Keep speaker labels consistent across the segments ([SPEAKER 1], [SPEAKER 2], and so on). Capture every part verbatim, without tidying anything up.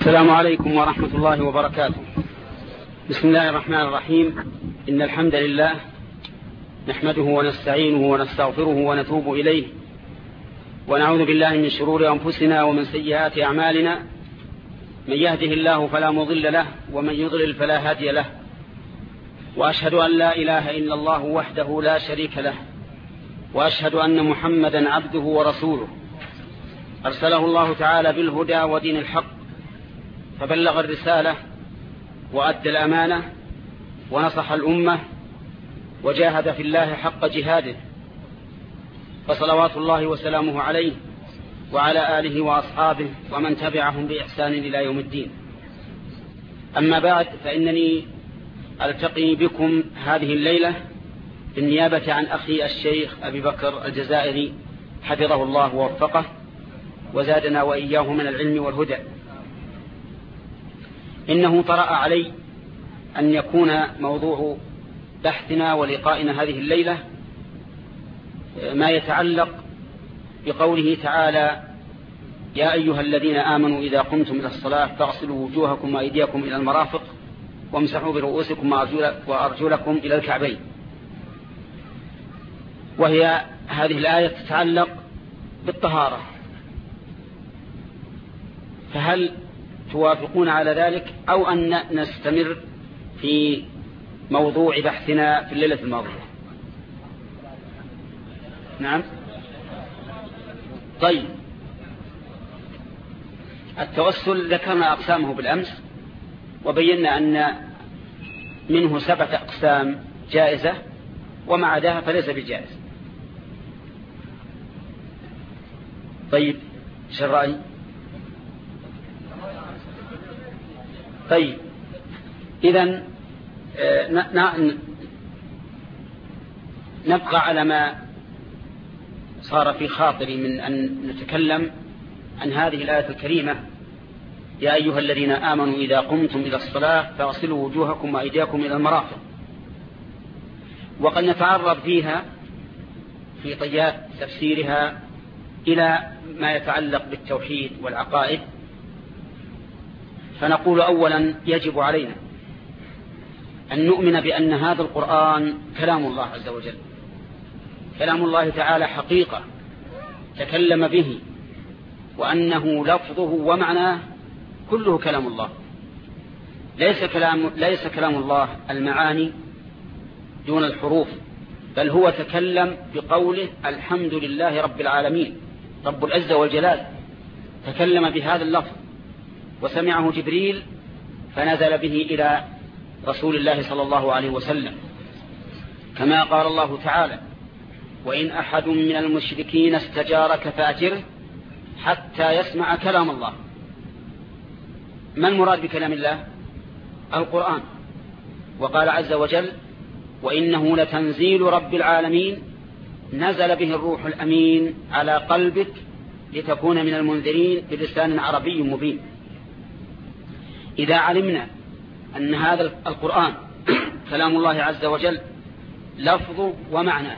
[SPEAKER 1] السلام عليكم ورحمة الله وبركاته. بسم الله الرحمن الرحيم. إن الحمد لله نحمده ونستعينه ونستغفره ونتوب إليه، ونعوذ بالله من شرور أنفسنا ومن سيئات أعمالنا. من يهده الله فلا مضل له، ومن يضلل فلا هادي له. وأشهد أن لا إله إلا الله وحده لا شريك له، وأشهد أن محمدا عبده ورسوله، أرسله الله تعالى بالهدى ودين الحق، فبلغ الرسالة وأدى الأمانة ونصح الأمة وجاهد في الله حق جهاده، فصلوات الله وسلامه عليه وعلى آله وأصحابه ومن تبعهم بإحسان إلى يوم الدين. أما بعد، فإنني ألتقي بكم هذه الليلة بالنيابة عن أخي الشيخ أبي بكر الجزائري حفظه الله ووفقه وزادنا وإياه من العلم والهدى. إنه طرأ علي أن يكون موضوع بحثنا ولقائنا هذه الليلة ما يتعلق بقوله تعالى: يا أيها الذين آمنوا إذا قمتم إلى الصلاة فاغسلوا وجوهكم وأيديكم إلى المرافق وامسحوا برؤوسكم وأرجلكم إلى الكعبين. وهي هذه الآية تتعلق بالطهارة، فهل توافقون على ذلك أو أن نستمر في موضوع بحثنا في الليلة الماضية؟ نعم. طيب، التوسل ذكرنا أقسامه بالأمس، وبينا أن منه سبعة أقسام جائزة، وما عداها فليس بجائز. طيب، ايش الرأي؟ طيب، إذن نبقى على ما صار في خاطري من أن نتكلم عن هذه الآية الكريمة: يا أيها الذين آمنوا إذا قمتم إلى الصلاة فاغسلوا وجوهكم وأيديكم إلى المرافق. وقد نتعرض فيها في طيات تفسيرها إلى ما يتعلق بالتوحيد والعقائد. فنقول أولا: يجب علينا أن نؤمن بأن هذا القرآن كلام الله عز وجل، كلام الله تعالى حقيقة تكلم به، وأنه لفظه ومعناه كله كلام الله. ليس كلام, ليس كلام الله المعاني دون الحروف، بل هو تكلم بقوله: الحمد لله رب العالمين. رب العزة والجلال تكلم بهذا اللفظ، وسمعه جبريل فنزل به إلى رسول الله صلى الله عليه وسلم، كما قال الله تعالى: وإن أحد من المشركين استجارك فأجره حتى يسمع كلام الله. ما المراد بكلام الله؟ القرآن. وقال عز وجل: وإنه لتنزيل رب العالمين نزل به الروح الأمين على قلبك لتكون من المنذرين بلسان عربي مبين. إذا علمنا أن هذا القرآن كلام الله عز وجل لفظ ومعنى،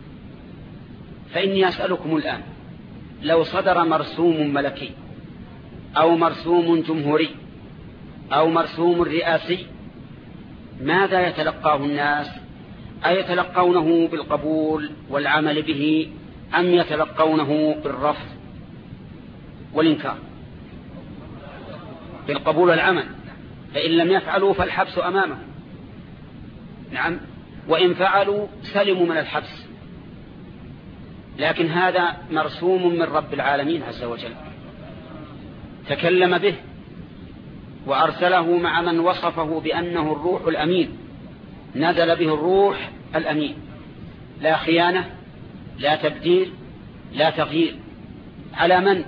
[SPEAKER 1] فإني أسألكم الآن: لو صدر مرسوم ملكي أو مرسوم جمهوري أو مرسوم رئاسي، ماذا يتلقاه الناس؟ أيتلقونه بالقبول والعمل به، أم يتلقونه بالرفض والإنكار؟ بالقبول والعمل، فإن لم يفعلوا فالحبس أمامهم. نعم، وإن فعلوا سلموا من الحبس. لكن هذا مرسوم من رب العالمين عز وجل، تكلم به وأرسله مع من وصفه بأنه الروح الأمين. نزل به الروح الأمين، لا خيانة، لا تبديل، لا تغيير. على من؟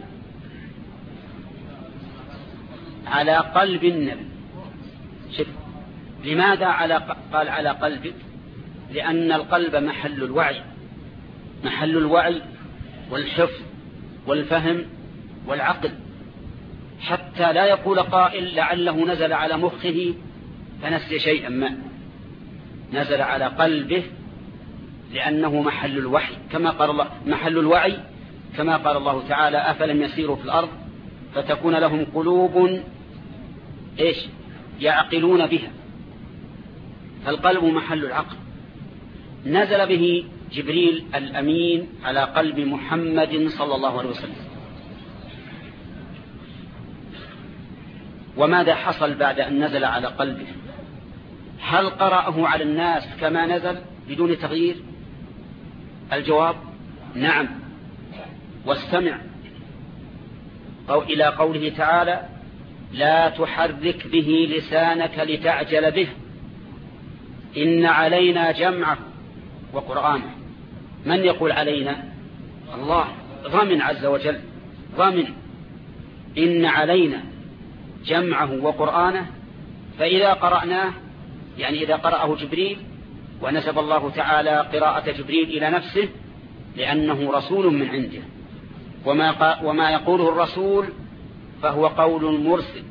[SPEAKER 1] على قلب النبي. شوف، لماذا على قال على قلبك؟ لأن القلب محل الوعي، محل الوعي والحفظ والفهم والعقل، حتى لا يقول قائل لعله نزل على مخه فنسي شيئا ما. نزل على قلبه لأنه محل الوحي، كما قال الله محل الوعي، كما قال الله تعالى: أفلم يسيروا في الأرض فتكون لهم قلوب إيش يعقلون بها، فالقلب محل العقل. نزل به جبريل الأمين على قلب محمد صلى الله عليه وسلم. وماذا حصل بعد أن نزل على قلبه؟ هل قرأه على الناس كما نزل بدون تغيير؟ الجواب نعم. واستمع أو إلى قوله تعالى: لا تحرك به لسانك لتعجل به إن علينا جمعه وقرآنه. من يقول علينا؟ الله ضمن عز وجل، ضمن إن علينا جمعه وقرآنه. فإذا قرأناه يعني إذا قرأه جبريل، ونسب الله تعالى قراءة جبريل إلى نفسه لأنه رسول من عنده، وما, وما يقوله الرسول فهو قول مرسل.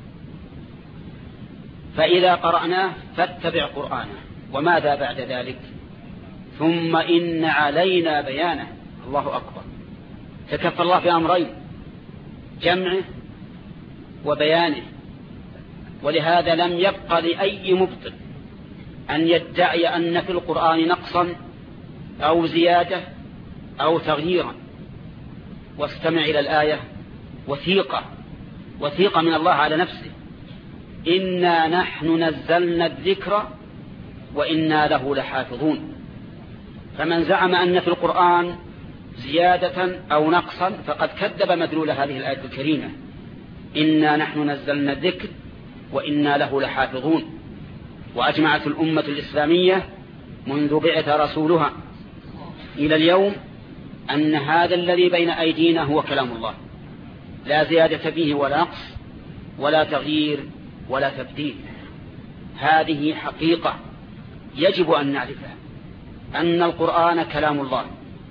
[SPEAKER 1] فإذا قرأناه فاتبع قرآنه. وماذا بعد ذلك؟ ثم إن علينا بيانه. الله أكبر. تكفى الله بأمرين: جمعه وبيانه. ولهذا لم يبق لأي مبطل أن يدعي أن في القرآن نقصا أو زيادة أو تغييرا. واستمع إلى الآية: وثيقة، وثيقة من الله على نفسه: إنا نحن نزلنا الذكر وإنا له لحافظون. فمن زعم أن في القرآن زيادة أو نقصا فقد كذب مدلول هذه الآية الكريمة: إنا نحن نزلنا الذكر وإنا له لحافظون. وأجمعت الأمة الإسلامية منذ بعث رسولها إلى اليوم أن هذا الذي بين أيدينا هو كلام الله، لا زيادة فيه ولا نقص ولا تغيير ولا تبديل. هذه حقيقة يجب أن نعرفها، أن القرآن كلام الله،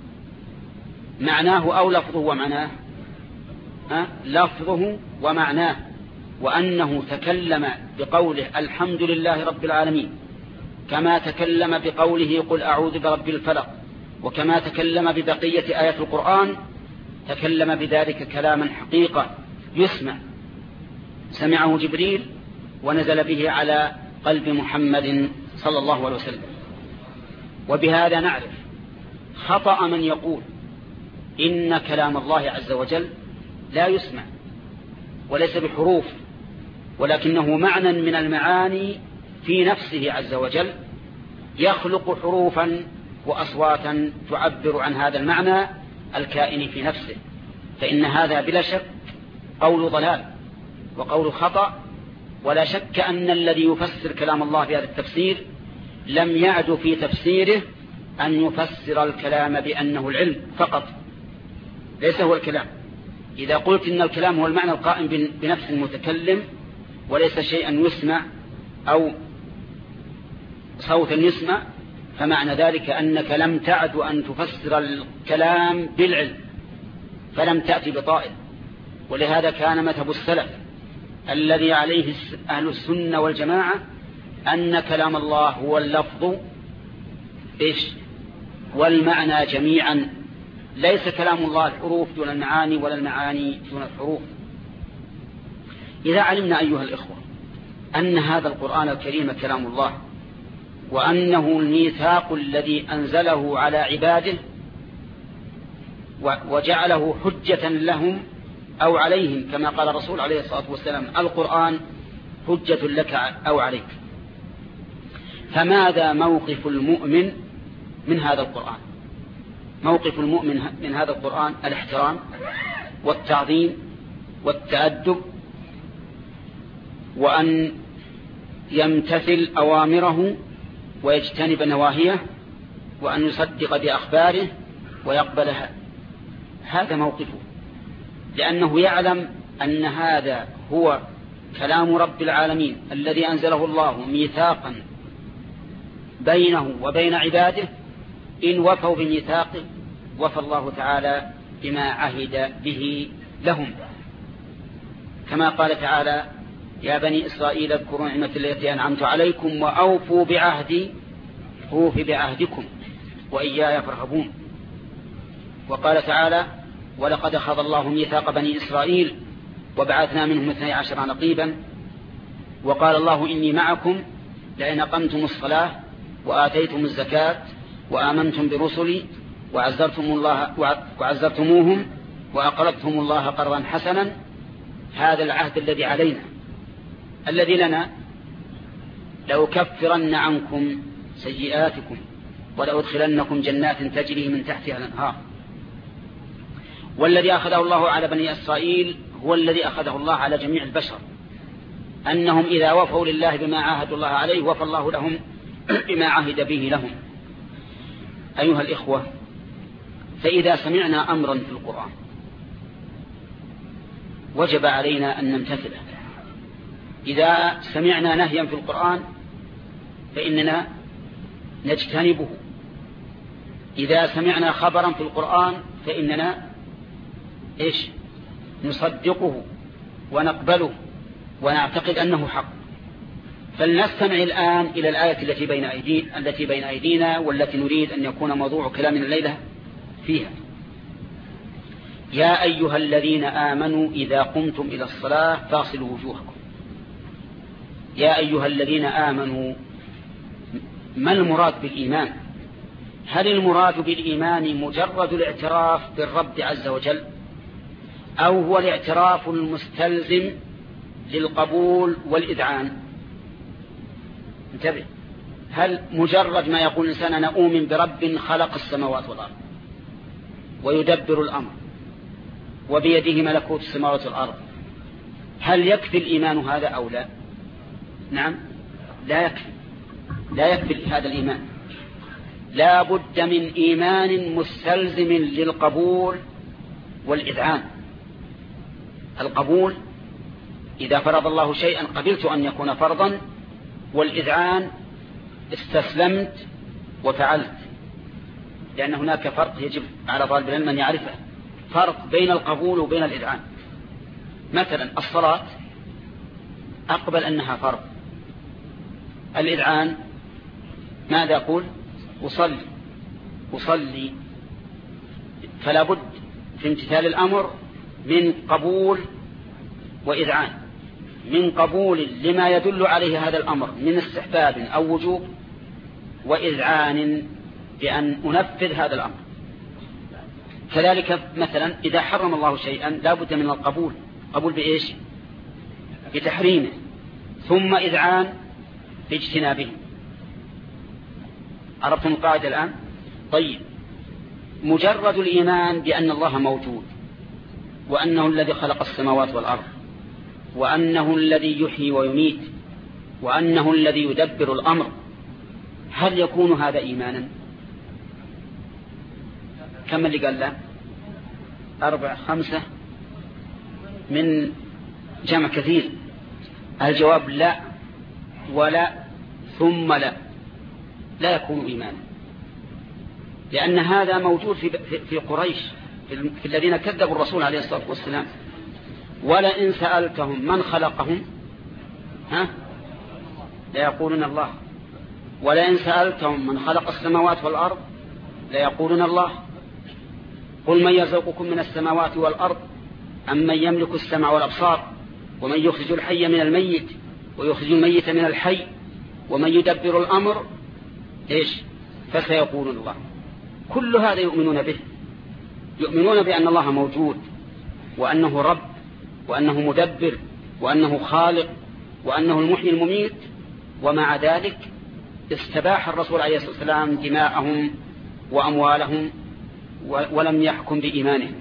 [SPEAKER 1] معناه أو لفظه ومعناه، أه؟ لفظه ومعناه، وأنه تكلم بقوله الحمد لله رب العالمين، كما تكلم بقوله قل أعوذ برب الفلق، وكما تكلم ببقية آيات القرآن تكلم بذلك كلاما حقيقة يسمع، سمعه جبريل ونزل به على قلب محمد صلى الله عليه وسلم. وبهذا نعرف خطأ من يقول إن كلام الله عز وجل لا يسمع وليس بحروف، ولكنه معنى من المعاني في نفسه عز وجل، يخلق حروفا وأصواتا تعبر عن هذا المعنى الكائن في نفسه. فإن هذا بلا شك قول ضلال وقول خطأ، ولا شك أن الذي يفسر كلام الله بهذا التفسير لم يعد في تفسيره أن يفسر الكلام بأنه العلم فقط، ليس هو الكلام. إذا قلت إن الكلام هو المعنى القائم بنفس المتكلم وليس شيئا يسمع أو صوتا يسمع، فمعنى ذلك أنك لم تعد أن تفسر الكلام بالعلم، فلم تأتي بطائل. ولهذا كان مذهب السلف الذي عليه أهل السنة والجماعة أن كلام الله هو اللفظ إيش والمعنى جميعا، ليس كلام الله الحروف دون المعاني ولا المعاني دون الحروف. إذا علمنا أيها الإخوة أن هذا القرآن الكريم كلام الله، وأنه الميثاق الذي أنزله على عباده وجعله حجة لهم أو عليهم، كما قال الرسول عليه الصلاة والسلام القرآن حجة لك أو عليك، فماذا موقف المؤمن من هذا القرآن؟ موقف المؤمن من هذا القرآن الاحترام والتعظيم والتأدب، وأن يمتثل أوامره ويجتنب نواهيه، وأن يصدق بأخباره ويقبلها. هذا موقفه، لأنه يعلم أن هذا هو كلام رب العالمين الذي أنزله الله ميثاقا بينه وبين عباده، إن وفوا بميثاقه وفى الله تعالى بما عهد به لهم، كما قال تعالى يا بني إسرائيل اذكروا نعمتي التي أنعمت عليكم وأوفوا بعهدي أوف بعهدكم وإياي فارهبون. وقال تعالى ولقد أخذ الله ميثاق بني إسرائيل وبعثنا منهم اثني عشر نقيبا وقال الله إني معكم لئن أقمتم الصلاة وآتيتم الزكاة وآمنتم برسلي وعزرتم الله وعزرتموهم وأقرضتم الله قرضا حسنا. هذا العهد الذي علينا الذي لنا، لأكفرن عنكم سيئاتكم ولأدخلنكم جنات تجري من تحتها الأنهار. والذي أخذه الله على بني إسرائيل هو الذي أخذه الله على جميع البشر، أنهم إذا وفوا لله بما عاهدوا الله عليه وفى الله لهم بما عهد به لهم. أيها الإخوة، فإذا سمعنا أمرا في القرآن وجب علينا أن نمتثله. إذا سمعنا نهيا في القرآن فإننا نجتنبه. إذا سمعنا خبرا في القرآن فإننا إيش نصدقه ونقبله ونعتقد أنه حق. فلنستمع الآن إلى الآية التي بين أيدينا التي بين أيدينا والتي نريد أن يكون موضوع كلامنا الليلة فيها. يا أيها الذين آمنوا إذا قمتم إلى الصلاة فاغسلوا وجوهكم. يا أيها الذين آمنوا، ما المراد بالإيمان؟ هل المراد بالإيمان مجرد الاعتراف بالرب عز وجل، أو هو الاعتراف المستلزم للقبول والإذعان؟ انتبه، هل مجرد ما يقول الإنسان أنا أؤمن برب خلق السماوات والأرض ويدبر الأمر وبيده ملكوت السماوات والأرض، هل يكفي الإيمان هذا أو لا؟ نعم، لا يكفي. لا يكفي هذا الإيمان، لا بد من إيمان مستلزم للقبول والإذعان. القبول إذا فرض الله شيئا قبلت أن يكون فرضا، والإذعان استسلمت وفعلت. لأن هناك فرق يجب على طالب العلم أن يعرفه، فرق بين القبول وبين الإذعان. مثلا الصلاة أقبل أنها فرض، الإذعان ماذا أقول؟ أصلي أصلي فلا بد في امتثال الأمر من قبول وإذعان، من قبول لما يدل عليه هذا الأمر من استحباب أو وجوب، وإذعان بأن أنفذ هذا الأمر. كذلك مثلا إذا حرم الله شيئا لا بد من القبول. قبول بإيش؟ بتحريمه، ثم إذعان باجتنابه. عرفتم القاعدة الآن؟ طيب، مجرد الإيمان بأن الله موجود، وأنه الذي خلق السماوات والأرض، وأنه الذي يحيي ويميت، وأنه الذي يدبر الأمر، هل يكون هذا إيمانا؟ كم اللي قال لا؟ أربع خمسة من جمع كثير. الجواب لا ولا ثم لا، لا يكون إيمانا، لأن هذا موجود في في قريش، في الذين كذبوا الرسول عليه الصلاة والسلام. ولئن سألتهم من خلقهم ها لا يقولون الله، ولئن سألتهم من خلق السماوات والأرض لا يقولون الله. قل من يرزقكم من السماوات والأرض أم من يملك السمع والأبصار ومن يخرج الحي من الميت ويخرج الميت من الحي ومن يدبر الأمر إيش؟ فسيقولون الله. كل هذا يؤمنون به، يؤمنون بأن الله موجود، وأنه رب، وأنه مدبر، وأنه خالق، وأنه المحيي المميت. ومع ذلك استباح الرسول عليه الصلاة والسلام دماءهم وأموالهم ولم يحكم بإيمانهم.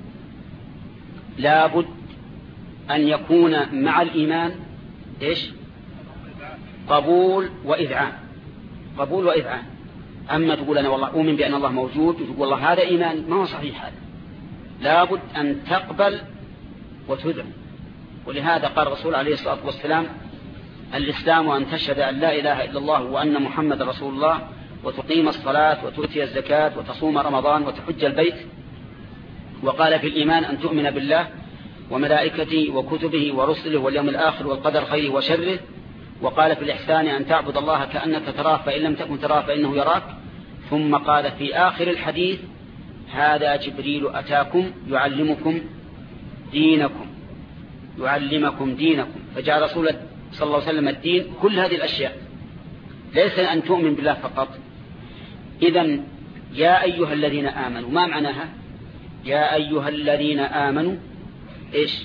[SPEAKER 1] لا بد أن يكون مع الإيمان إيش؟ قبول وإذعان، قبول وإذعان. أما تقول أنا والله أؤمن بأن الله موجود وتقول والله هذا إيمان، ما هو صحيح هذا. لا بد أن تقبل وتذعن. ولهذا قال الرسول عليه الصلاة والسلام الإسلام أن تشهد أن لا إله إلا الله وأن محمد رسول الله وتقيم الصلاة وتؤتي الزكاة وتصوم رمضان وتحج البيت. وقال في الإيمان أن تؤمن بالله وملائكته وكتبه ورسله واليوم الآخر والقدر خيره وشره. وقال في الإحسان أن تعبد الله كأنك تراه فإن لم تكن تراه فإنه يراك. ثم قال في آخر الحديث هذا جبريل أتاكم يعلمكم دينكم، يعلمكم دينكم. فجاء رسول صلى الله عليه وسلم الدين كل هذه الأشياء، ليس أن تؤمن بالله فقط. إذن يا أيها الذين آمنوا ما معناها؟ يا أيها الذين آمنوا إيش؟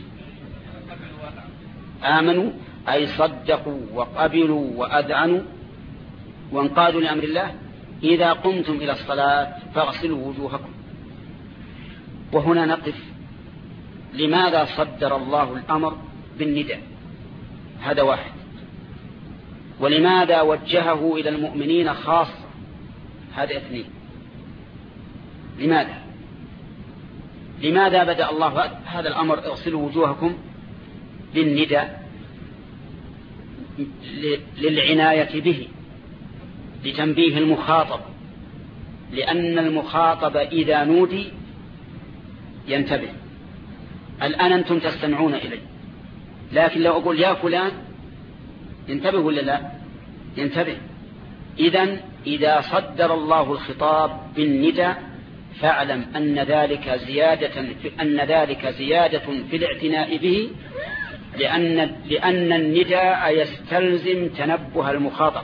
[SPEAKER 1] آمنوا أي صدقوا وقبلوا وأذعنوا وانقادوا لأمر الله. إذا قمتم إلى الصلاة فاغسلوا وجوهكم. وهنا نقف، لماذا صدر الله الأمر بالنداء؟ هذا واحد. ولماذا وجهه إلى المؤمنين خاصة؟ هذا اثنين. لماذا لماذا بدأ الله هذا الأمر اغسلوا وجوهكم بالنداء؟ للعناية به، لتنبيه المخاطب، لأن المخاطب إذا نودي ينتبه. الآن أنتم تستمعون إلي، لكن لو أقول يا فلان ينتبه ولا لا؟ ينتبه. إذن إذا صدر الله الخطاب بالنداء فاعلم أن ذلك زيادة في أن ذلك زيادة في الاعتناء به، لأن لأن النداء يستلزم تنبه المخاطب.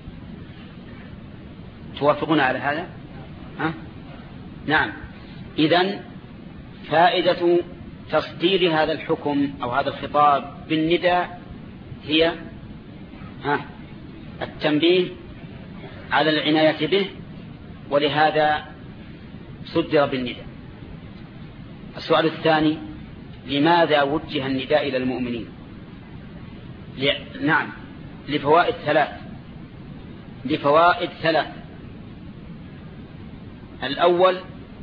[SPEAKER 1] توافقون على هذا؟ ها؟ نعم. إذن فائدة تصدير هذا الحكم أو هذا الخطاب بالنداء هي ها التنبيه على العناية به، ولهذا صدر بالنداء. السؤال الثاني، لماذا وجه النداء إلى المؤمنين؟ ل... نعم لفوائد ثلاث لفوائد ثلاث الأول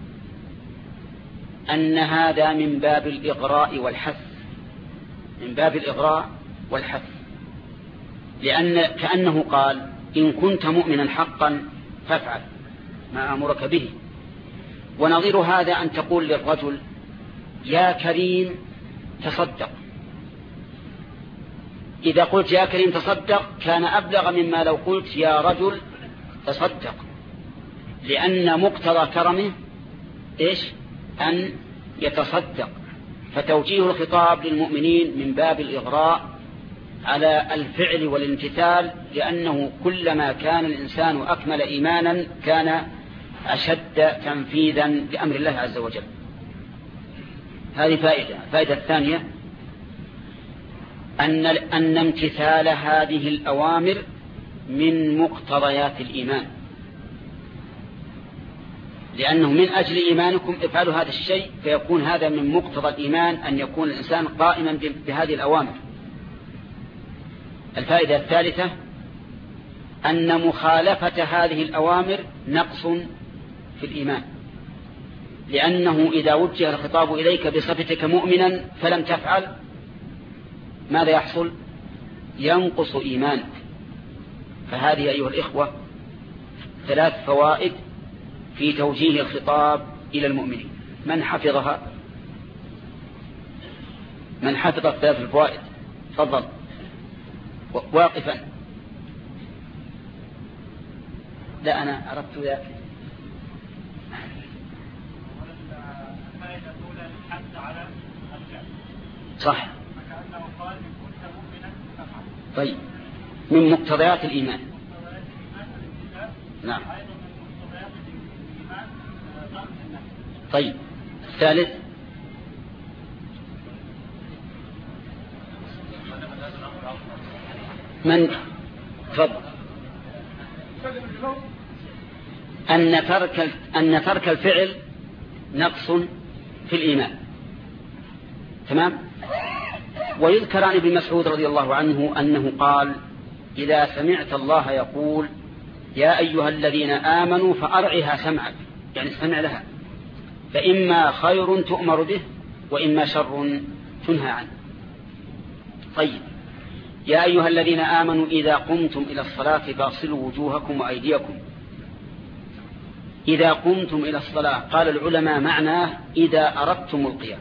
[SPEAKER 1] أن هذا من باب الإغراء والحث من باب الإغراء والحث لأن كأنه قال إن كنت مؤمنا حقا فافعل ما أمرك به. ونظير هذا أن تقول للرجل يا كريم تصدق. إذا قلت يا كريم تصدق كان أبلغ مما لو قلت يا رجل تصدق، لأن مقتضى كرمه إيش؟ أن يتصدق. فتوجيه الخطاب للمؤمنين من باب الإغراء على الفعل والامتثال، لأنه كلما كان الإنسان أكمل إيمانا كان أشد تنفيذا لأمر الله عز وجل. هذه فائدة. فائدة الثانية أن, أن امتثال هذه الأوامر من مقتضيات الإيمان، لأنه من أجل إيمانكم افعلوا هذا الشيء، فيكون هذا من مقتضى الإيمان أن يكون الإنسان قائما بهذه الأوامر. الفائدة الثالثة أن مخالفة هذه الأوامر نقص في الإيمان، لأنه إذا وجه الخطاب إليك بصفتك مؤمنا فلم تفعل ماذا يحصل؟ ينقص إيمانك. فهذه أيها الإخوة ثلاث فوائد في توجيه الخطاب إلى المؤمنين. من حفظها؟ من حفظ الثلاث الفوائد؟ تفضل واقفا. لا أنا أردت ذلك. صح. طيب من مقتضيات الإيمان. نعم. طيب الثالث من تفضل. أن ترك أن ترك الفعل نقص في الإيمان. تمام. ويذكر عن ابن مسعود رضي الله عنه أنه قال إذا سمعت الله يقول يا أيها الذين آمنوا فأرعها سمعك، يعني استمع لها، فإما خير تؤمر به وإما شر تنهى عنه. طيب يا أيها الذين آمنوا إذا قمتم إلى الصلاة فاغسلوا وجوهكم وأيديكم. إذا قمتم إلى الصلاة قال العلماء معناه إذا أردتم القيام،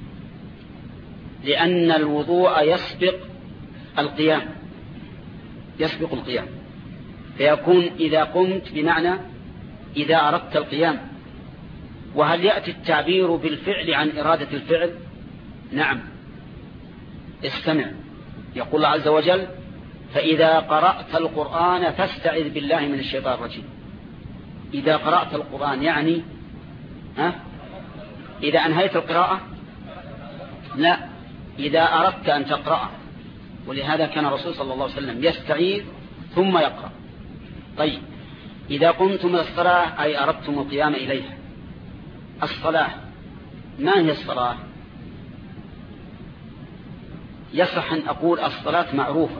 [SPEAKER 1] لأن الوضوء يسبق القيام يسبق القيام فيكون إذا قمت بمعنى إذا أردت القيام. وهل يأتي التعبير بالفعل عن إرادة الفعل؟ نعم. استمع، يقول الله عز وجل فإذا قرأت القرآن فاستعذ بالله من الشيطان الرجيم. إذا قرأت القرآن يعني ها؟ إذا أنهيت القراءة؟ لا، إذا أردت أن تقرأ. ولهذا كان الرسول صلى الله عليه وسلم يستعيذ ثم يقرأ. طيب، إذا قمتم إلى الصلاة أي أردتم القيام إليها. الصلاة ما هي الصلاة؟ يصح أن أقول الصلاة معروفة،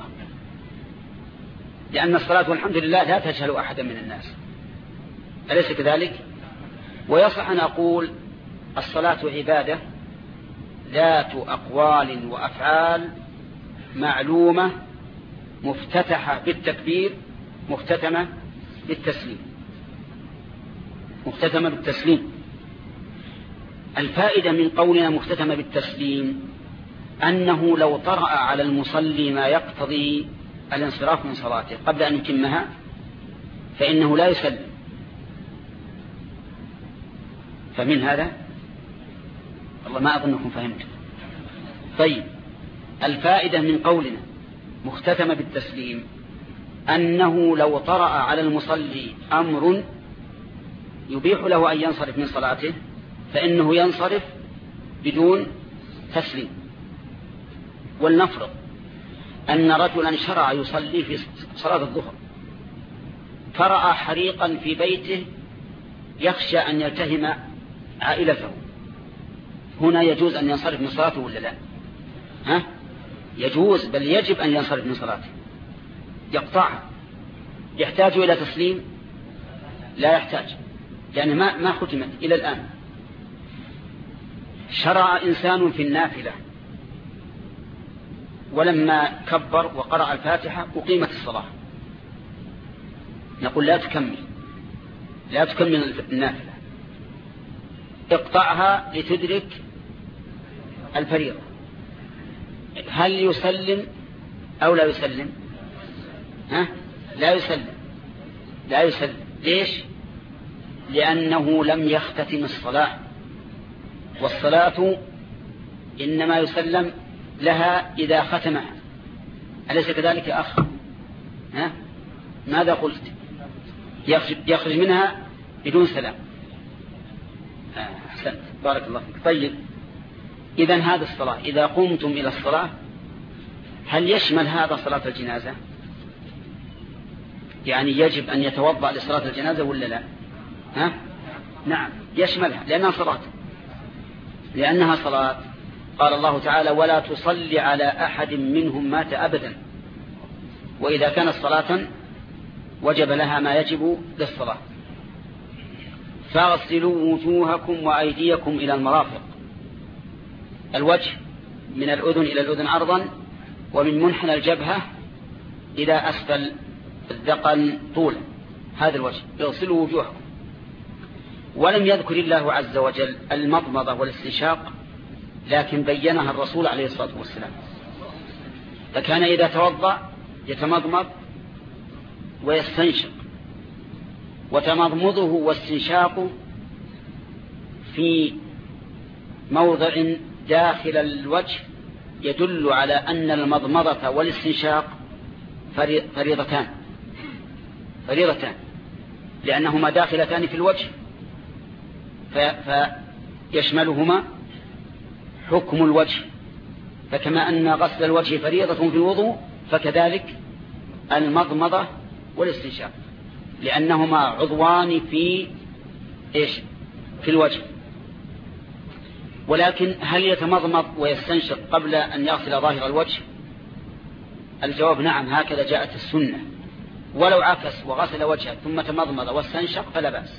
[SPEAKER 1] لأن الصلاة والحمد لله لا تجهل أحدا من الناس، أليس كذلك؟ ويصح أن أقول الصلاة عبادة ذات أقوال وأفعال معلومة، مفتتحة بالتكبير، مختتمة بالتسليم. مختتمة بالتسليم. الفائدة من قولنا مختتمة بالتسليم أنه لو طرأ على المصلي ما يقتضي الانصراف من صلاته قبل أن يتمها فإنه لا يسلم. فمن هذا والله ما أظنكم فهمتم. طيب، الفائدة من قولنا مختتمة بالتسليم أنه لو طرأ على المصلي أمر يبيح له أن ينصرف من صلاته فإنه ينصرف بدون تسليم. ولنفرض أن رجلا شرع يصلي في صلاة الظهر فرأى حريقا في بيته يخشى أن يلتهم عائلته، هنا يجوز أن ينصرف من صلاته ولا لا؟ ها؟ يجوز، بل يجب أن ينصرف من صلاته، يقطعها. يحتاج إلى تسليم؟ لا يحتاج، لأن ما ما ختمت إلى الآن. شرع إنسان في النافلة ولما كبر وقرأ الفاتحة أقيمت الصلاة، نقول لا تكمل، لا تكمل النافلة، اقطعها لتدرك الفريضة. هل يسلم أو لا يسلم؟ ها؟ لا يسلم، لا يسلم. ليش؟ لأنه لم يختتم الصلاة، والصلاة إنما يسلم لها إذا ختمها، أليس كذلك يا أخ؟ ها؟ ماذا قلت؟ يخرج منها بدون سلام. أحسنت، بارك الله فيك. طيب، إذن هذا الصلاة إذا قمتم إلى الصلاة هل يشمل هذا صلاة الجنازة؟ يعني يجب أن يتوضأ لصلاة الجنازة ولا لا؟ ها؟ نعم يشملها، لأنها صلاة، لأنها صلاة. قال الله تعالى: ولا تصلي على أحد منهم مات أبدا. وإذا كانت صلاة وجب لها ما يجب للصلاة. فاغسلوا وجوهكم وأيديكم إلى المرافق. الوجه من الأذن إلى الأذن عرضا، ومن منحنى الجبهة إلى أسفل الذقن طولا، هذا الوجه. اغسلوا وجوهكم. ولم يذكر الله عز وجل المضمضة والاستنشاق، لكن بينها الرسول عليه الصلاة والسلام، فكان إذا توضأ يتمضمض ويستنشق. وتمضمضه واستنشاقه في موضع داخل الوجه يدل على أن المضمضة والاستنشاق فريضتان فريضتان لأنهما داخلتان في الوجه، فيشملهما حكم الوجه. فكما أن غسل الوجه فريضة في الوضوء فكذلك المضمضة والاستنشاق، لأنهما عضوان في إيش؟ في الوجه. ولكن هل يتمضمض ويستنشق قبل أن يغسل ظاهر الوجه؟ الجواب نعم، هكذا جاءت السنة. ولو عكس وغسل وجهه ثم تمضمض واستنشق فلا بأس.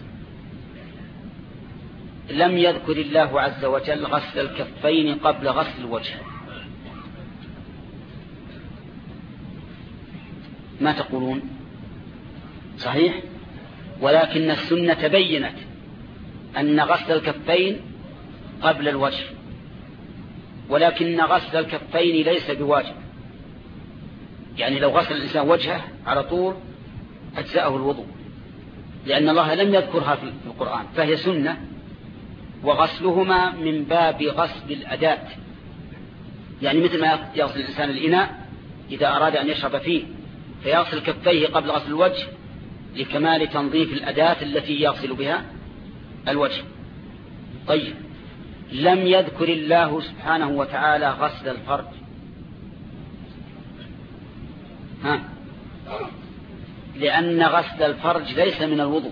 [SPEAKER 1] لم يذكر الله عز وجل غسل الكفين قبل غسل الوجه. ما تقولون؟ صحيح، ولكن السنة بينت أن غسل الكفين قبل الوجه، ولكن غسل الكفين ليس بواجب. يعني لو غسل الإنسان وجهه على طول أجزأه الوضوء، لأن الله لم يذكرها في القرآن، فهي سنة. وغسلهما من باب غسل الأداة، يعني مثل ما يغسل الإنسان الإناء إذا أراد أن يشرب فيه فيغسل كفيه قبل غسل الوجه لكمال تنظيف الأداة التي يغسل بها الوجه. طيب، لم يذكر الله سبحانه وتعالى غسل الفرج. ها؟ لأن غسل الفرج ليس من الوضوء.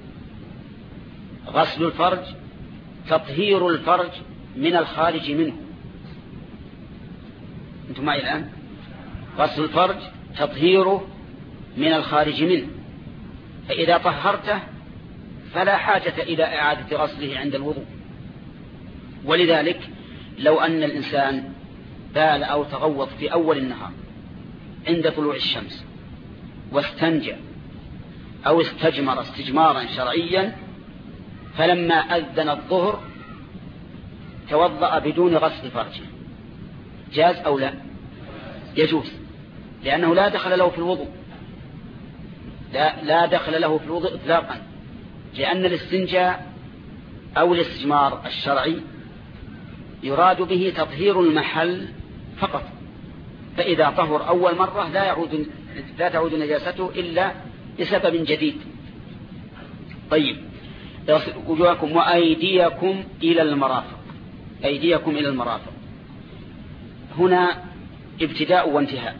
[SPEAKER 1] غسل الفرج تطهير الفرج من الخارج منه. أنتم معي الآن؟ غسل الفرج تطهيره من الخارج منه، فإذا طهرته فلا حاجة إلى إعادة غسله عند الوضوء. ولذلك لو أن الإنسان بال أو تغوط في أول النهار عند طلوع الشمس واستنجى أو استجمر استجمارا شرعيا، فلما أذن الظهر توضأ بدون غسل فرجه، جاز أو لا؟ يجوز، لأنه لا دخل له في الوضوء، لا, لا دخل له في الوضوء إطلاقا، لأن الاستنجاء أو الاستجمار الشرعي يراد به تطهير المحل فقط، فإذا طهر أول مرة لا يعود لا تعود نجاسته إلا لسبب جديد. طيب، وجوهكم وأيديكم إلى المرافق. أيديكم إلى المرافق هنا ابتداء وانتهاء.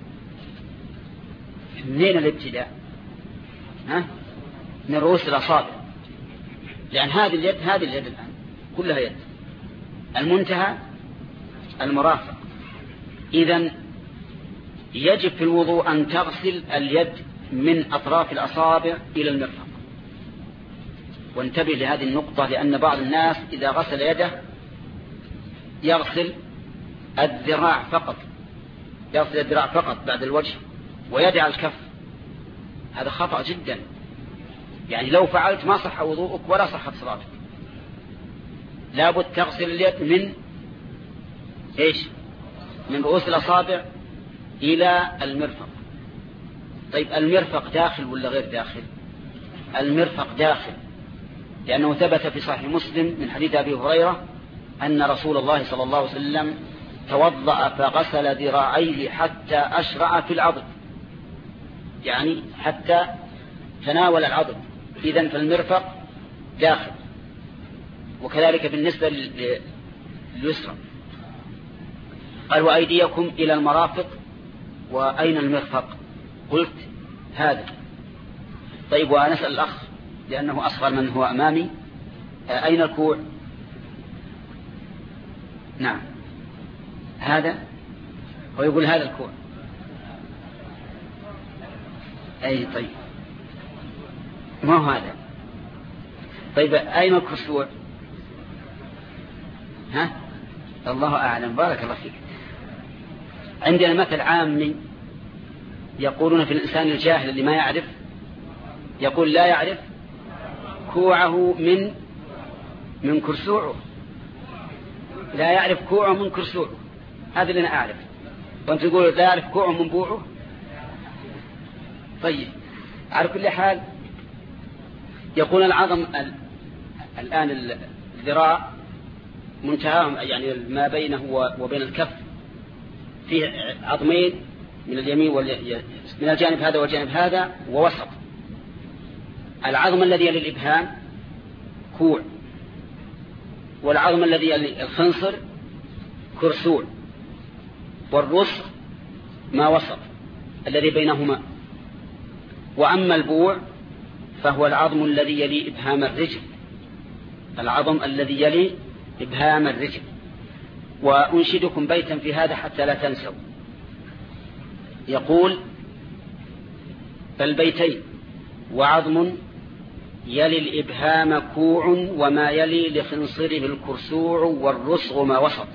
[SPEAKER 1] منين الابتداء؟ ها؟ من رؤوس الأصابع، لأن هذه اليد هذه اليد الآن كلها يد. المنتهى المرافق. إذن يجب في الوضوء أن تغسل اليد من أطراف الأصابع إلى المرفق. وانتبه لهذه النقطة، لأن بعض الناس إذا غسل يده يغسل الذراع فقط، يغسل الذراع فقط بعد الوجه ويدع الكف. هذا خطأ جدا، يعني لو فعلت ما صح وضوءك ولا صحت صلاتك. لابد تغسل اليد من إيش؟ من رؤوس الأصابع إلى المرفق. طيب، المرفق داخل ولا غير داخل؟ المرفق داخل، لأنه ثبت في صحيح مسلم من حديث أبي هريرة أن رسول الله صلى الله عليه وسلم توضأ فغسل ذراعيه حتى أشرع في العضد، يعني حتى تناول العضد. إذن فالمرفق داخل. وكذلك بالنسبة لليسرى قال وأيديكم إلى المرافق. وأين المرفق؟ قلت هذا. طيب، ونسأل الأخ لأنه أصغر من هو أمامي، أين الكوع؟ نعم، هذا هو يقول هذا الكوع. أي طيب، ما هو هذا؟ طيب، أين الكسوع؟ ها؟ الله أعلم، بارك الله فيك. عندنا مثل عامي يقولون في الإنسان الجاهل اللي ما يعرف، يقول لا يعرف كوعه من من كرسوعه، لا يعرف كوعه من كرسوعه. هذا اللي أنا أعرف، وأنت تقول لا يعرف كوعه من بوعه. طيب، على كل حال يقول العظم الآن الذراع منتهى، يعني ما بينه وبين الكف فيه عظمين من اليمين من الجانب هذا والجانب هذا ووسط. العظم الذي يلي الإبهام كوع، والعظم الذي يلي الخنصر كرسوع، والرسغ ما وسط الذي بينهما. وأما البوع فهو العظم الذي يلي إبهام الرجل، العظم الذي يلي إبهام الرجل. وأنشدكم بيتا في هذا حتى لا تنسوا، يقول فالبيتين وعظم يلي الإبهام كوع وما يلي لخنصره الكرسوع والرسغ ما وسط،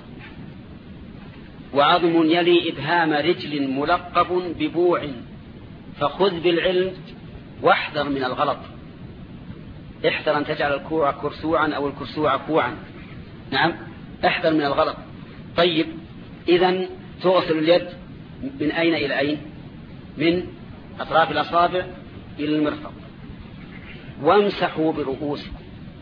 [SPEAKER 1] وعظم يلي إبهام رجل ملقب ببوع فخذ بالعلم واحذر من الغلط. احذر أن تجعل الكوع كرسوعا أو الكرسوع كوعا. نعم، احذر من الغلط. طيب، إذن تغسل اليد من أين إلى أين؟ من أطراف الأصابع إلى المرفق. وامسحوا برؤوسكم،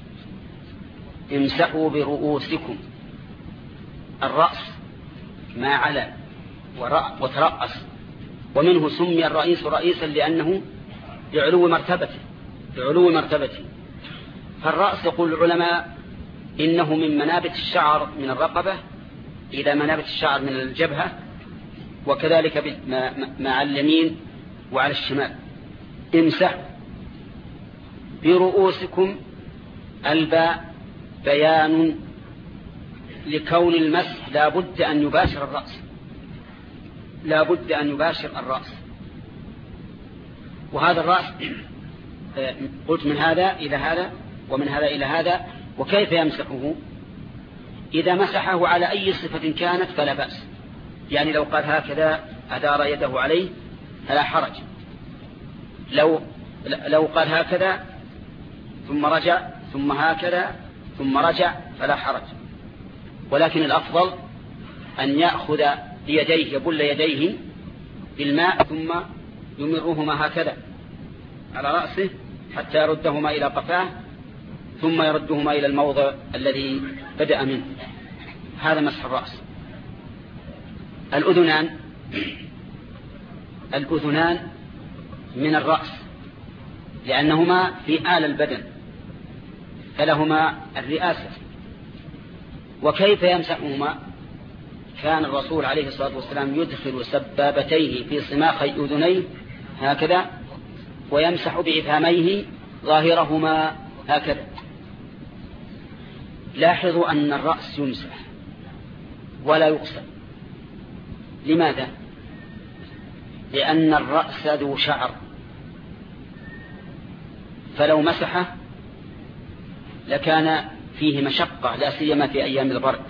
[SPEAKER 1] امسحوا برؤوسكم، الرأس ما على وترأس، ومنه سمي الرئيس رئيسا لأنه لعلو مرتبته لعلو مرتبته فالرأس يقول العلماء إنه من منابت الشعر من الرقبة إلى منابت الشعر من الجبهة، وكذلك مع اليمين وعلى الشمال. امسحوا برؤوسكم، الباء بيان لكون المسح لا بد أن يباشر الرأس لا بد أن يباشر الرأس وهذا الرأس قلت من هذا إلى هذا ومن هذا إلى هذا. وكيف يمسحه؟ إذا مسحه على أي صفة كانت فلا بأس، يعني لو قال هكذا أدار يده عليه فلا حرج، لو لو قال هكذا ثم رجع ثم هكذا ثم رجع فلا حرج. ولكن الأفضل أن يأخذ بيديه يبل يديه بالماء ثم يمرهما هكذا على رأسه حتى يردهما إلى قفاه ثم يردهما إلى الموضع الذي بدأ منه. هذا مسح الرأس. الأذنان الأذنان من الرأس لأنهما في آل البدن فلهما الرئاسة. وكيف يمسحهما؟ كان الرسول عليه الصلاة والسلام يدخل سبابتيه في صماخي أذنيه هكذا ويمسح بإبهاميه ظاهرهما هكذا. لاحظوا أن الرأس يمسح ولا يغسل. لماذا؟ لأن الرأس ذو شعر، فلو مسحه لكان فيه مشقة لا سيما في أيام البرد.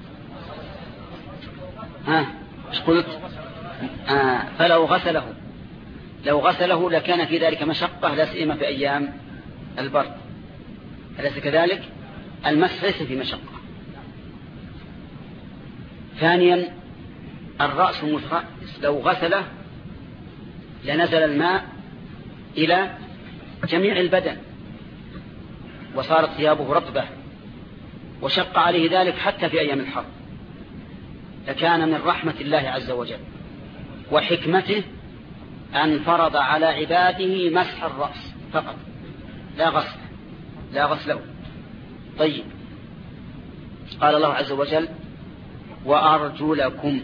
[SPEAKER 1] ها ايش قلت؟ آه فلو غسله لو غسله لكان في ذلك مشقة لا سيما في أيام البرد. أليس كذلك؟ المسح ليس في مشقة. ثانيا الرأس مترأس، لو غسله لنزل الماء إلى جميع البدن وصارت ثيابه رطبة وشق عليه ذلك حتى في أيام الحر، لكان من رحمة الله عز وجل وحكمته أن فرض على عباده مسح الرأس فقط لا غسل لا غسله. طيب، قال الله عز وجل وأرجلكم،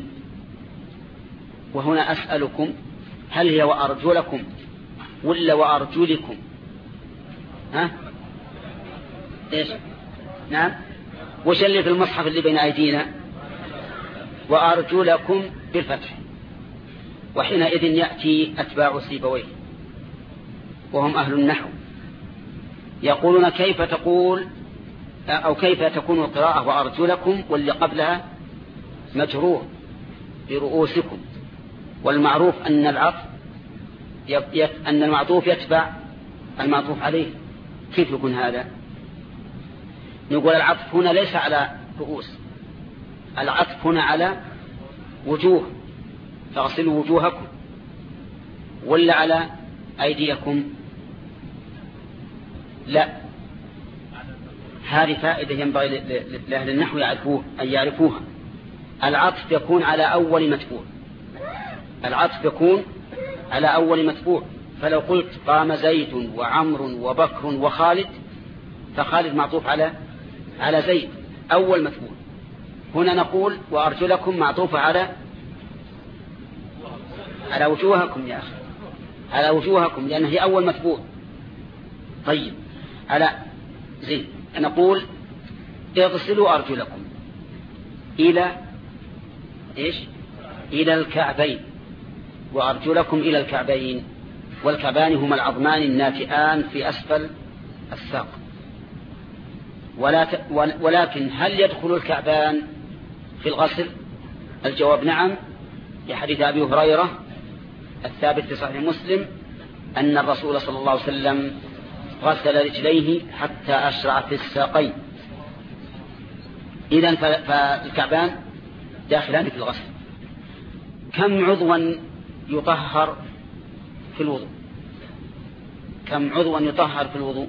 [SPEAKER 1] وهنا أسألكم هل هي وأرجلكم ولا وأرجلكم؟ ها إيش؟ نعم، وش اللي في المصحف اللي بين أيدينا؟ وأرجلكم بالفتح، وحينئذ يأتي أتباع سيبويه وهم أهل النحو يقولون كيف تقول أو كيف تكون القراءة وأرجلكم واللي قبلها مجرور برؤوسكم، والمعروف أن العطف أن المعطوف يتبع المعطوف عليه. كيف يكون هذا؟ نقول العطف هنا ليس على رؤوس، العطف هنا على وجوه، فاغسلوا وجوهكم، ولا على أيديكم؟ لا، هذه فائدة ينبغي لأهل النحو يعرفوه أن يعرفوها. العطف يكون على أول متبوع، العطف يكون على أول متبوع. فلو قلت قام زيد وعمر وبكر وخالد، فخالد معطوف على على زيد أول متبوع. هنا نقول وأرجلكم معطوفة على على وجوهكم يا أخي، على وجوهكم لأنه هي أول متبوع. طيب، على زين نقول اغسلوا أرجلكم إلى إيش؟ إلى الكعبين، وأرجلكم إلى الكعبين، والكعبان هما العظمان الناتئان في أسفل الساق. ولكن هل يدخل الكعبان في الغسل؟ الجواب نعم، لحديث أبي هريرة الثابت في صحيح مسلم أن الرسول صلى الله عليه وسلم غسل رجليه حتى أشرع في الساقين. إذن فالكعبان داخلان في الغسل. كم عضوا يطهر في الوضوء؟ كم عضوا يطهر في الوضوء؟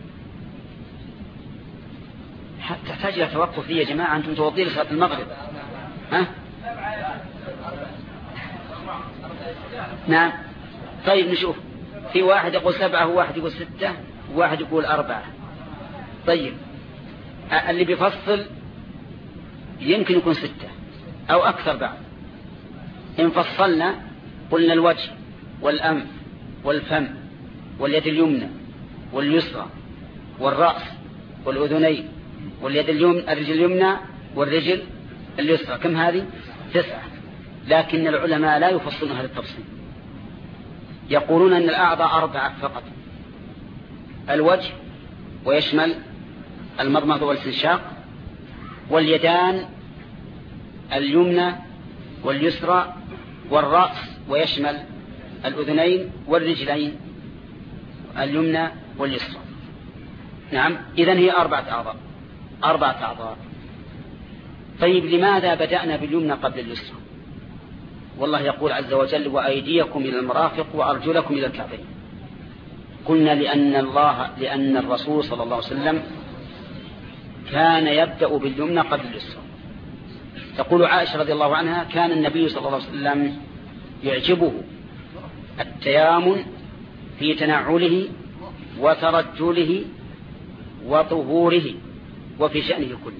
[SPEAKER 1] تحتاج إلى توقف لي يا جماعة، أنتم توضين صلاة المغرب. ها؟ نعم. طيب نشوف، في واحد يقول سبعة وواحد يقول ستة وواحد يقول أربعة. طيب اللي بيفصل يمكن يكون ستة أو أكثر بعد. إن فصلنا قلنا الوجه والأنف والفم واليد اليمنى واليسرى والرأس والأذنين واليد اليمنى الرجل اليمنى والرجل اليسرى. كم هذه؟ تسعة. لكن العلماء لا يفصلون هذا التفصيل، يقولون أن الأعضاء أربعة فقط: الوجه ويشمل المضمضة والاستنشاق، واليدان اليمنى واليسرى، والرأس ويشمل الأذنين والرجلين اليمنى واليسرى. نعم، إذن هي أربعة أعضاء أربعة أعضاء. طيب لماذا بدأنا باليمنى قبل اليسرى؟ والله يقول عز وجل: وأيديكم إلى المرافق وأرجلكم إلى الكعبين. قلنا لأن الله لأن الرسول صلى الله عليه وسلم كان يبدأ باليمنى قبل اليسرى. تقول عائشة رضي الله عنها: كان النبي صلى الله عليه وسلم يعجبه التيامن في تنعله وترجله وطهوره وفي شأنه كله.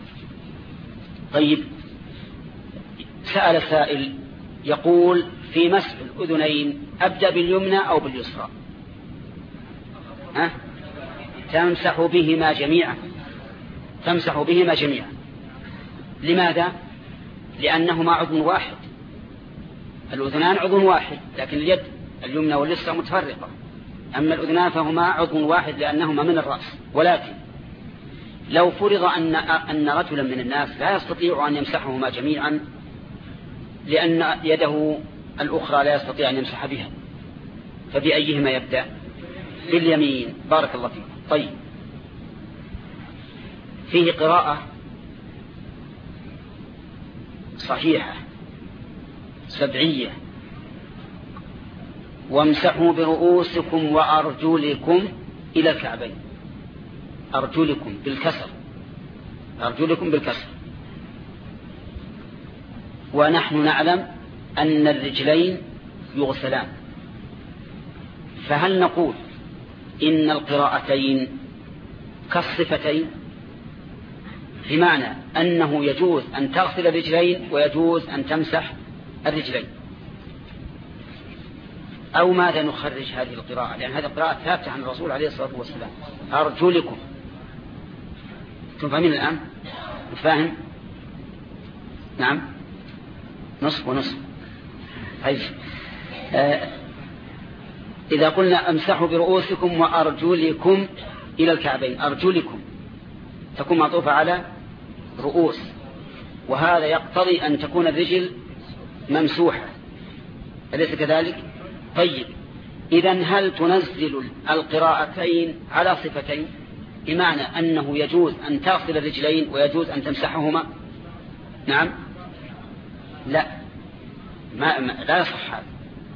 [SPEAKER 1] طيب سأل سائل يقول: في مسح الأذنين أبدأ باليمنى أو باليسرى؟ ها؟ تمسح بهما جميعا تمسح بهما جميعا. لماذا؟ لأنهما عضو واحد. الأذنان عضو واحد، لكن اليد اليمنى واليسرى متفرقة. أما الأذنان فهما عضو واحد لأنهما من الرأس. ولكن لو فرض أن أن رجلا من الناس لا يستطيع أن يمسحهما جميعا لأن يده الأخرى لا يستطيع أن يمسح بها، فبأيهما يبدأ؟ باليمين. بارك الله فيكم. طيب فيه قراءة صحيحة سبعية: وامسحوا برؤوسكم وأرجلكم إلى الكعبين. أرجلكم بالكسر أرجلكم بالكسر ونحن نعلم أن الرجلين يغسلان. فهل نقول إن القراءتين كالصفتين، بمعنى أنه يجوز أن تغسل الرجلين ويجوز أن تمسح الرجلين، أو ماذا نخرج هذه القراءة؟ لأن هذه القراءة ثابتة عن الرسول عليه الصلاة والسلام: أرجلكم. تفهمين الآن؟ فاهم؟ نعم، نصف ونصف. طيب آه إذا قلنا امسحوا برؤوسكم وأرجلكم إلى الكعبين، أرجلكم تكون معطوفة على رؤوس، وهذا يقتضي أن تكون الرجل ممسوحة، أليس كذلك؟ طيب إذن هل تنزل القراءتين على صفتين، بمعنى أنه يجوز أن تغسل الرجلين ويجوز أن تمسحهما؟ نعم. لا ما ما لا يصح هذا،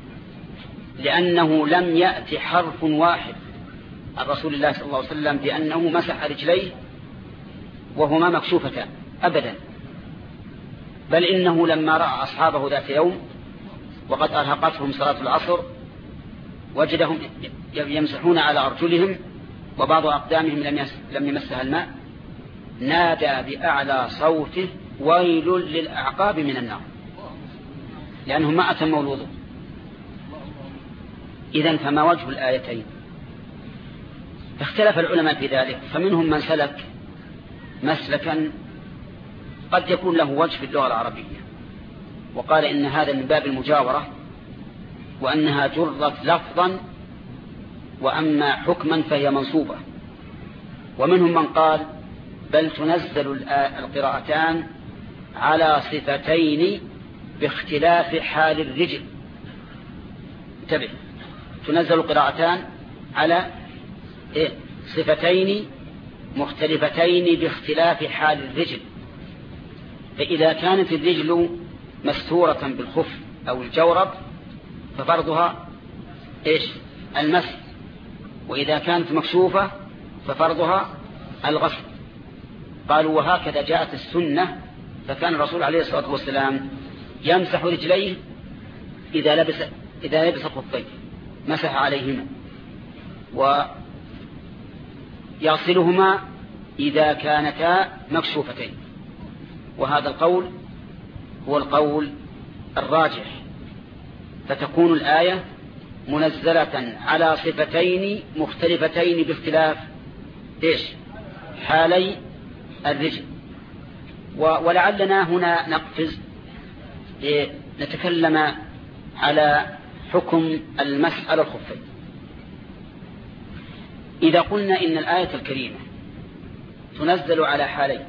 [SPEAKER 1] لأنه لم يأتي حرف واحد عن رسول الله صلى الله عليه وسلم بأنه مسح رجليه وهما مكشوفتان أبدا. بل إنه لما رأى أصحابه ذات يوم وقد أرهقتهم صلاة العصر وجدهم يمسحون على أرجلهم وبعض أقدامهم لم يمسها الماء، نادى بأعلى صوته: ويل للأعقاب من النار، لأنهم ما أتموا الوضوء. إذن فما وجه الآيتين؟ اختلف العلماء في ذلك، فمنهم من سلك مسلكا قد يكون له وجه في اللغة العربية وقال إن هذا من باب المجاورة وأنها جرت لفظا، وأما حكما فهي منصوبة. ومنهم من قال بل تنزل القراءتان على صفتين باختلاف حال الرجل. انتبه، تنزل القراءتان على صفتين مختلفتين باختلاف حال الرجل. فإذا كانت الرجل مستورة بالخف أو الجورب ففرضها إيش؟ المسح. وإذا كانت مكشوفة ففرضها الغسل. قالوا وهكذا جاءت السنة، فكان الرسول عليه الصلاة والسلام يمسح رجليه إذا لبس إذا لبس خفيه مسح عليهما، ويغسلهما إذا كانتا مكشوفتين. وهذا القول هو القول الراجح، فتكون الآية منزلة على صفتين مختلفتين باختلاف إيش؟ حالي الرجل. ولعلنا هنا نقفز نتكلم على حكم المسح على الخفين. إذا قلنا إن الآية الكريمة تنزل على حالين،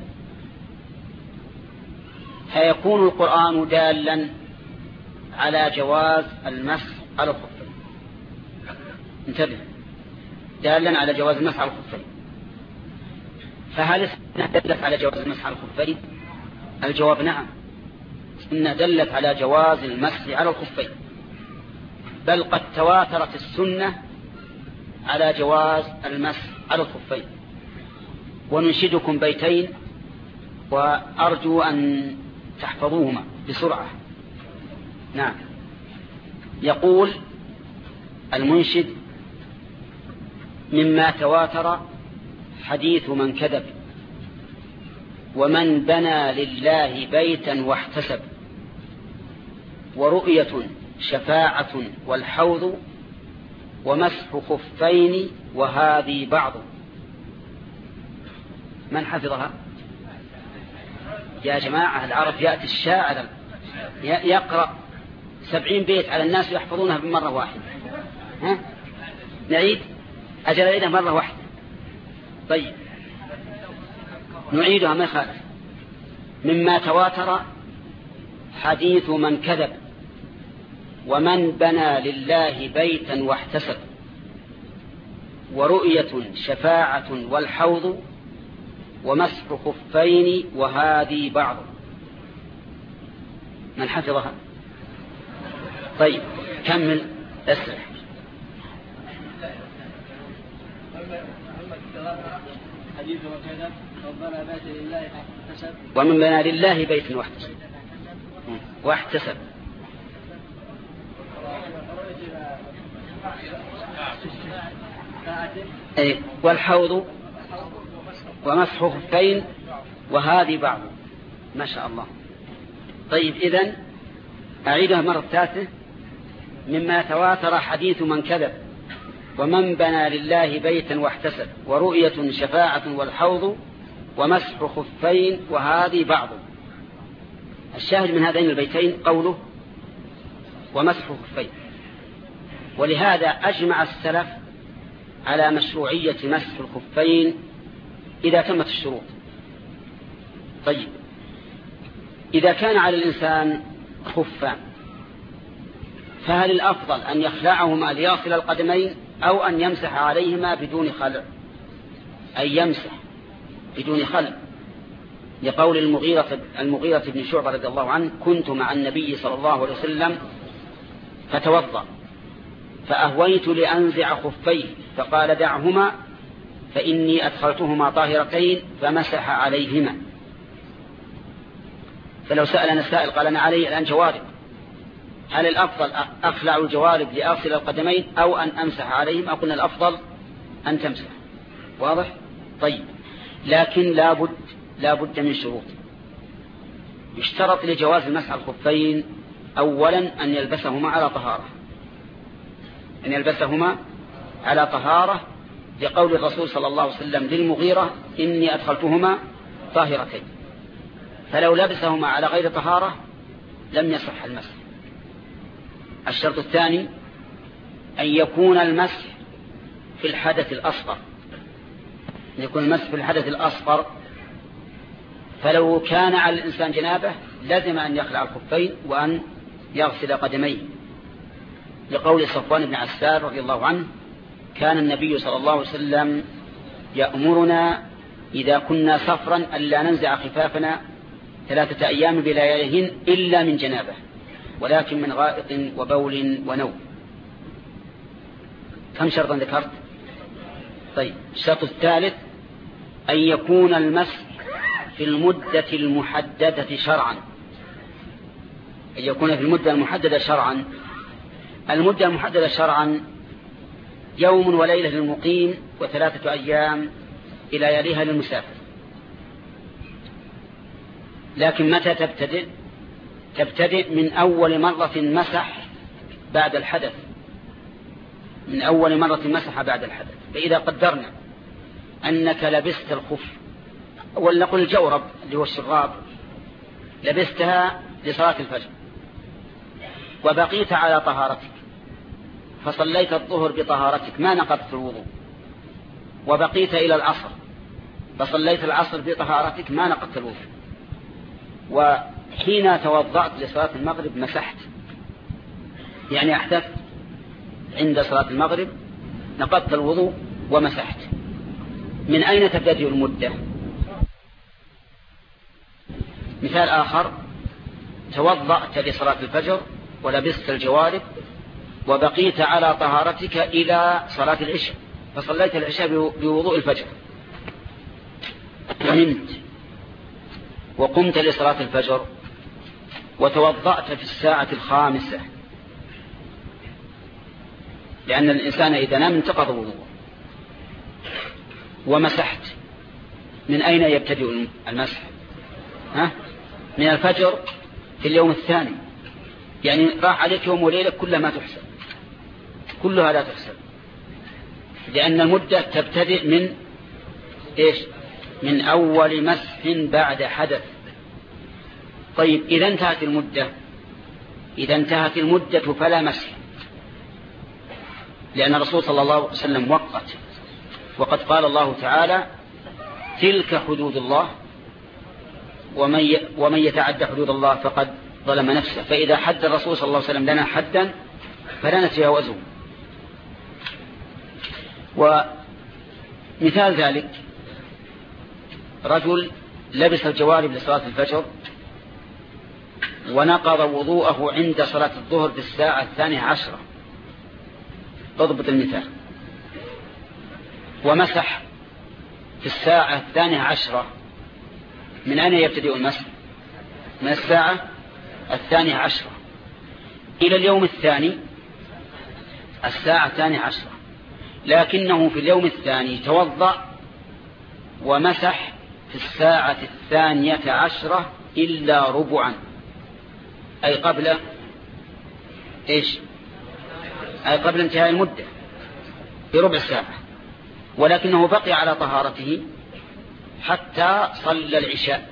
[SPEAKER 1] فيكون القرآن دالا على جواز المسح على الخفين. انتبه، دالا على جواز المسح على الخفين. فهل السنة دلت على جواز المسح على الخفين؟ الجواب نعم، السنة دلت على جواز المسح على الخفين، بل قد تواترت السنة على جواز المسح على الخفين. وننشدكم بيتين وأرجو أن تحفظوهما بسرعة. نعم، يقول المنشد: مما تواتر حديث من كذب، ومن بنى لله بيتا واحتسب، ورؤية شفاعة والحوض، ومسح خفين وهذه بعض. من حفظها يا جماعة؟ العرب يأتي الشاعر يقرأ سبعين بيت على الناس يحفظونها بمرة واحدة. ها؟ نعيد أجل عيدها مرة واحدة. طيب نعيدها ما يخالف. مما تواتر حديث من كذب، ومن بنى لله بيتا واحتسب، ورؤية شفاعة والحوض، ومسح خفين وهذه بعض. من حفظها؟ طيب كمل اسرح. ومن بنى لله بيتا واحتسب واحتسب أي والحوض ومسح خفين وهذه بعض. ما شاء الله. طيب إذن أعيدها مرة ثالثة. مما تواتر حديث من كذب، ومن بنى لله بيتا واحتسب، ورؤية شفاعة والحوض، ومسح خفين وهذه بعض. الشاهد من هذين البيتين قوله ومسح خفين. ولهذا أجمع السلف على مشروعية مسح الخفين إذا تمت الشروط. طيب إذا كان على الإنسان خفان، فهل الأفضل أن يخلعهما ليصل القدمين أو أن يمسح عليهما بدون خلع؟ أي يمسح بدون خلع، لقول المغيرة, المغيرة بن شعبة رضي الله عنه: كنت مع النبي صلى الله عليه وسلم فتوضأ فأهويت لأنزع خفيه فقال: دعهما فإني أدخلتهما طاهرتين، فمسح عليهما. فلو سألنا السائل قال: أنا علي الآن جوارب، هل الأفضل أخلع الجوارب لأغسل القدمين أو أن أمسح عليهم؟ أقولنا الأفضل أن تمسح. واضح؟ طيب، لكن لابد لابد من شروط. يشترط لجواز المسح على الخفين أولا أن يلبسهما على طهارة، أن يلبسهما على طهارة، لقول الرسول صلى الله عليه وسلم للمغيرة: إني أدخلتهما طاهرتين. فلو لبسهما على غير طهارة لم يصح المسح. الشرط الثاني أن يكون المسح في الحدث الأصغر، أن يكون المسح في الحدث الأصغر. فلو كان على الإنسان جنابه لازم أن يخلع الخفين وأن يغسل قدميه، لقول صفوان بن عسار رضي الله عنه: كان النبي صلى الله عليه وسلم يأمرنا إذا كنا سفرا ألا ننزع خفافنا ثلاثة أيام بلياليهن إلا من جنابه، ولكن من غائط وبول ونوم. كم شرطا ذكرت؟ طيب، الشرط الثالث أن يكون المسح في المدة المحددة شرعا، أن يكون في المدة المحددة شرعا. المدة المحددة شرعا يوم وليلة للمقيم وثلاثة أيام إلى يليها للمسافر. لكن متى تبتدئ؟ تبتدئ من أول مرة مسح بعد الحدث، من أول مرة مسح بعد الحدث. فإذا قدرنا أنك لبست الخف ولنقل الجورب اللي هو الشراب، لبستها لصلاة الفجر وبقيت على طهارتك فصليت الظهر بطهارتك ما نقضت الوضوء، وبقيت إلى العصر فصليت العصر بطهارتك ما نقضت الوضوء، وحين توضأت لصلاة المغرب مسحت، يعني أحدثت عند صلاة المغرب نقضت الوضوء ومسحت. من أين تبتدئ المدة؟ مثال آخر: توضأت لصلاة الفجر ولبست الجوارب وبقيت على طهارتك إلى صلاة العشاء فصليت العشاء بوضوء الفجر ونمت وقمت لصلاة الفجر وتوضأت في الساعة الخامسة، لأن الإنسان إذا نام انتقض وضوءه، ومسحت. من أين يبتدئ المسح؟ ها؟ من الفجر في اليوم الثاني، يعني راح عليك يوم وليلة كلها ما تحسب، كلها لا تحسب، لأن المدة تبتدئ من إيش؟ من أول مسح بعد حدث. طيب إذا انتهت المدة إذا انتهت المدة فلا مسح، لأن الرسول صلى الله عليه وسلم وقت، وقد قال الله تعالى: تلك حدود الله ومن ومن يتعدى حدود الله فقد ظلم نفسه. فإذا حد الرسول صلى الله عليه وسلم لنا حدا فلا نتجاوزه. ومثال ذلك رجل لبس الجوارب لصلاة الفجر ونقض وضوءه عند صلاة الظهر في الساعة الثانية عشرة، اضبط المثال، ومسح في الساعة الثانية عشرة. من أين يبتدئ المسح؟ من الساعة الثانية عشرة إلى اليوم الثاني الساعة الثانية عشرة، لكنه في اليوم الثاني توضأ ومسح في الساعة الثانية عشرة إلا ربعا، أي قبل إيش؟ أي قبل انتهاء المدة بربع ساعة، ولكنه بقي على طهارته حتى صلى العشاء.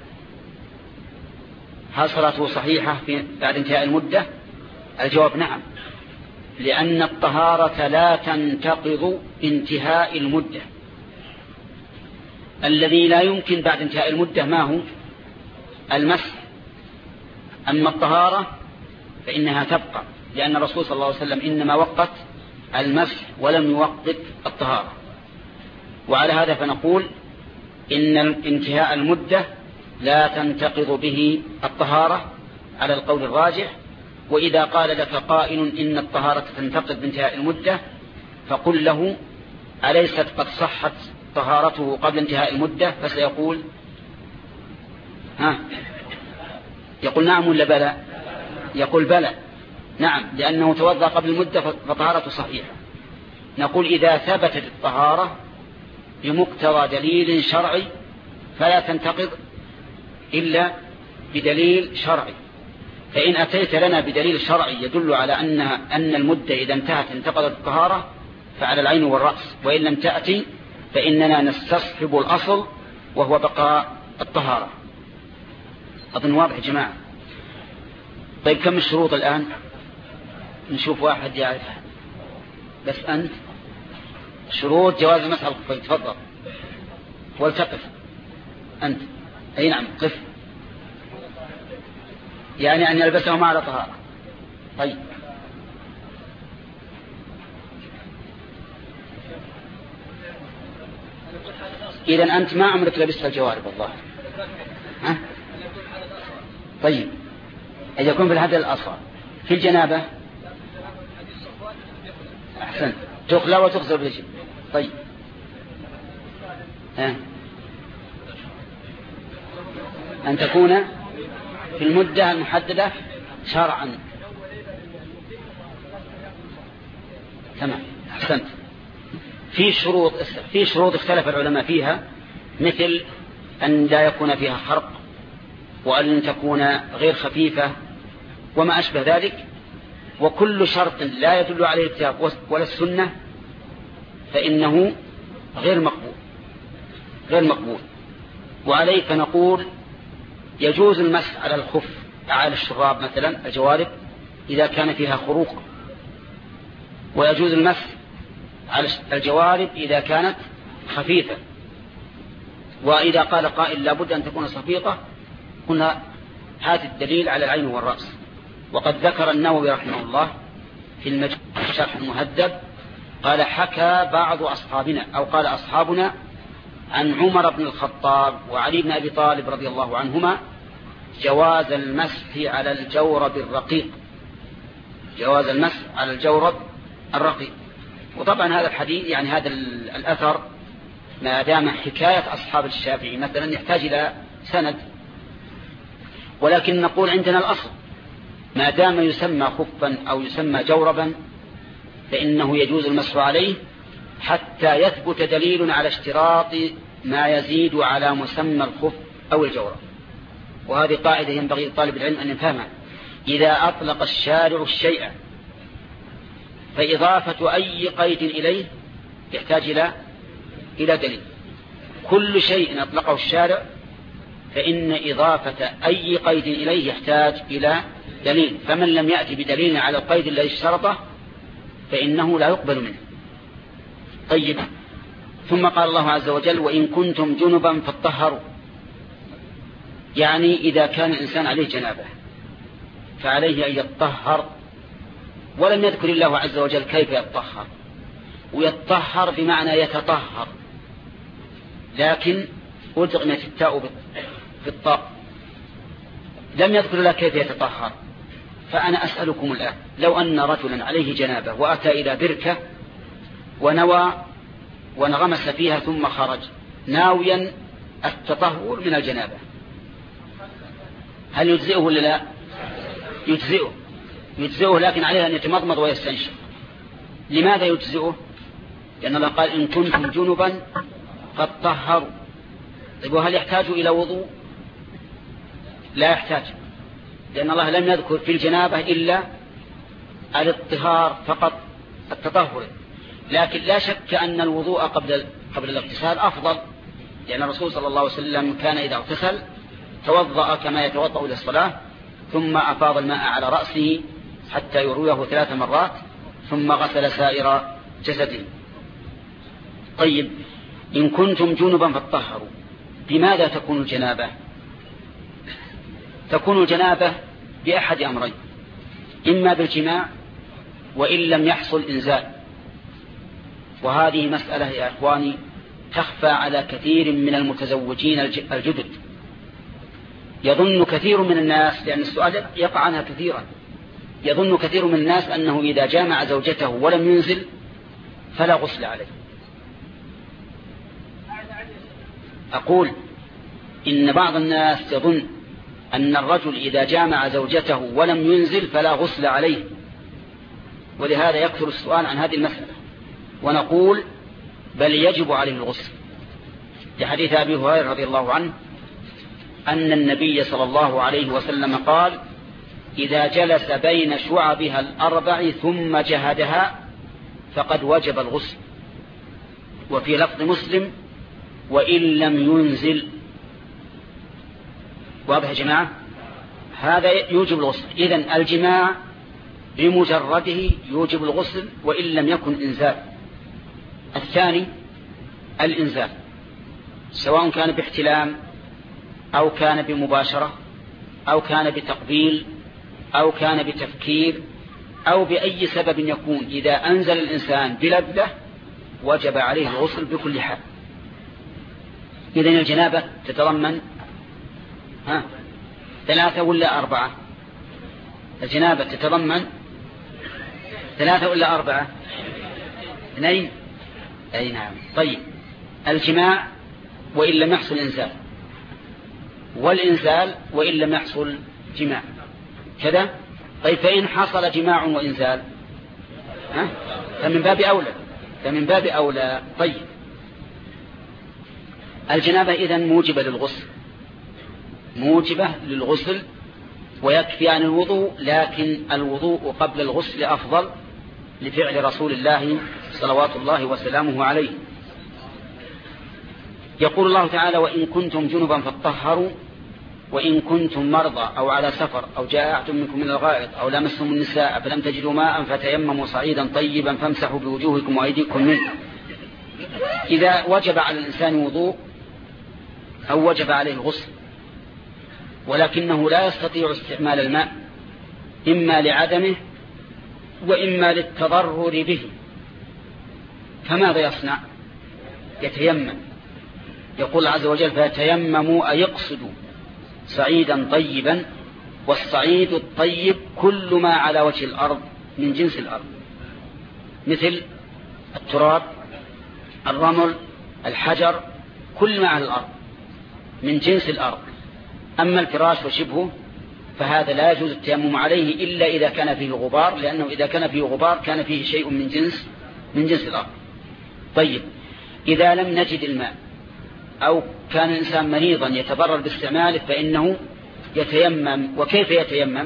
[SPEAKER 1] هل صلاته صحيحة في بعد انتهاء المدة؟ الجواب نعم، لأن الطهارة لا تنتقض انتهاء المدة. الذي لا يمكن بعد انتهاء المدة ما هو؟ المسح. أما الطهارة فإنها تبقى، لأن الرسول صلى الله عليه وسلم إنما وقت المسح ولم يوقت الطهارة. وعلى هذا فنقول إن انتهاء المدة لا تنتقض به الطهارة على القول الراجح. وإذا قال لك قائل إن الطهارة تنتقض بانتهاء المدة فقل له: أليست قد صحت طهارته قبل انتهاء المدة؟ فسيقول ها يقول نعم ولا بلى؟ يقول بلى نعم، لأنه توضأ قبل المدة فطهارته صحيحة. نقول إذا ثبتت الطهارة بمقتضى دليل شرعي فلا تنتقض إلا بدليل شرعي. فإن أتيت لنا بدليل شرعي يدل على أن أن المدة إذا انتهت انتقضت الطهارة فعلى العين والرأس، وإن لم تأتي فإننا نستصحب الأصل وهو بقاء الطهارة. أظن واضح يا جماعة. طيب كم الشروط الآن؟ نشوف واحد يعرف بس أنت. شروط جواز مسح الخفين، تفضل والتقف أنت. أي نعم قف، يعني أن يلبسهما على طهارة. طيب إذن أنت ما عمرك لبست الجوارب الظاهر، ها؟ طيب إذا يكون في الحدث الأصغر في الجنابة أحسن تخلى وتغسل بالجنب. طيب ها أن تكون في المدة المحددة شرعا. تمام أحسنت. في شروط في شروط اختلف العلماء فيها، مثل أن لا يكون فيها خرق، وأن تكون غير خفيفة، وما أشبه ذلك. وكل شرط لا يدل عليه الكتاب ولا السنة فإنه غير مقبول غير مقبول وعليه فنقول يجوز المسح على الخف على الشراب مثلا الجوارب إذا كان فيها خروق، ويجوز المسح على الجوارب إذا كانت خفيفة. وإذا قال قائل لابد أن تكون صفيقة، قلنا هذا الدليل على العين والرأس. وقد ذكر النووي رحمه الله في المجموع الشرح المهذب قال حكى بعض أصحابنا أو قال أصحابنا عن عمر بن الخطاب وعلي بن أبي طالب رضي الله عنهما جواز المسح على الجورب الرقيق جواز المسح على الجورب الرقيق. وطبعا هذا الحديث يعني هذا الأثر ما دام حكاية أصحاب الشافعي مثلا يحتاج إلى سند، ولكن نقول عندنا الأصل ما دام يسمى خفا أو يسمى جوربا فإنه يجوز المسح عليه حتى يثبت دليل على اشتراط ما يزيد على مسمى الخف أو الجورب. وهذه قاعدة ينبغي لطالب العلم أن يفهمها. إذا أطلق الشارع الشيء فإضافة أي قيد إليه يحتاج إلى إلى دليل. كل شيء أطلقه الشارع فإن إضافة أي قيد إليه يحتاج إلى دليل، فمن لم يأتي بدليل على القيد الذي اشترطه فإنه لا يقبل منه. طيب، ثم قال الله عز وجل وإن كنتم جنبا فاطهروا، يعني إذا كان الإنسان عليه جنابه فعليه أن يطهر، ولم يذكر الله عز وجل كيف يطهر. ويطهر بمعنى يتطهر، لكن أدغمت التاء في الطاء، لم يذكر الله كيف يتطهر. فأنا أسألكم الآن لو أن رجلا عليه جنابه وأتى إلى بركة ونوى وانغمس فيها ثم خرج ناويا التطهر من الجنابه، هل يجزئه ولا لا؟ يجزئه يجزئه لكن عليه أن يتمضمض ويستنشق. لماذا يجزئه؟ لأن الله قال إن كنتم جنبا فاطهروا. طيب وهل يحتاج إلى وضوء؟ لا يحتاج، لأن الله لم يذكر في الجنابة إلا الاطهار فقط، التطهر. لكن لا شك أن الوضوء قبل قبل الاغتسال أفضل، لأن الرسول صلى الله عليه وسلم كان إذا اغتسل توضأ كما يتوضأ للصلاة، ثم أفاض الماء على رأسه حتى يرويه ثلاث مرات، ثم غسل سائر جسده. طيب، إن كنتم جنبا فاطهروا، بماذا تكون الجنابة؟ تكون الجنابة بأحد أمرين، إما بالجماع وإن لم يحصل إنزال. وهذه مسألة يا إخواني تخفى على كثير من المتزوجين الجدد. يظن كثير من الناس، لأن السؤال يقع عنها كثيرا، يظن كثير من الناس أنه إذا جامع زوجته ولم ينزل فلا غسل عليه. أقول إن بعض الناس يظن أن الرجل إذا جامع زوجته ولم ينزل فلا غسل عليه، ولهذا يكثر السؤال عن هذه المسألة. ونقول بل يجب عليه الغسل، لحديث أبي هريرة رضي الله عنه أن النبي صلى الله عليه وسلم قال إذا جلس بين شعبها الأربع ثم جهدها فقد وجب الغسل. وفي لفظ مسلم وإن لم ينزل. واضح يا جماعة؟ هذا يوجب الغسل. إذن الجماع بمجرده يوجب الغسل وإن لم يكن إنزال. الثاني الإنزال، سواء كان باحتلام أو كان بمباشرة أو كان بتقبيل أو كان بتفكير أو بأي سبب يكون، إذا أنزل الإنسان بلذة وجب عليه الغسل بكل حال. إذن الجنابة تتضمن ها ثلاثة ولا أربعة؟ الجنابة تتضمن ثلاثة ولا أربعة؟ اثنين. أي نعم. طيب، الجماع وإن لم يحصل إنزال، والإنزال وإن لم يحصل جماع كذا. طيب، فإن حصل جماع وإنزال ها؟ فمن باب أولى فمن باب أولى. طيب، الجنابة إذن موجبة للغسل موجبة للغسل ويكفي عن الوضوء، لكن الوضوء قبل الغسل أفضل لفعل رسول الله صلوات الله وسلامه عليه. يقول الله تعالى: وإن كنتم جنبا فاطهروا وإن كنتم مرضى أو على سفر أو جاء أحد منكم من الغائط أو لمستم النساء فلم تجدوا ماء فتيمموا صعيدا طيبا فامسحوا بوجوهكم وأيديكم منه. إذا وجب على الإنسان وضوء أو وجب عليه الغسل ولكنه لا يستطيع استعمال الماء إما لعدمه وإما للتضرر به، فماذا يصنع؟ يتيمم. يقول عز وجل: فيتيمموا أي يقصدوا صعيدا طيبا، والصعيد الطيب كل ما على وجه الأرض من جنس الأرض، مثل التراب، الرمل، الحجر، كل ما على الأرض من جنس الأرض. أما الفراش وشبهه فهذا لا يجوز التيمم عليه إلا إذا كان فيه غبار، لأنه إذا كان فيه غبار كان فيه شيء من جنس من جنس الأرض. طيب، إذا لم نجد الماء أو كان الإنسان مريضا يتضرر باستعماله فإنه يتيمم. وكيف يتيمم؟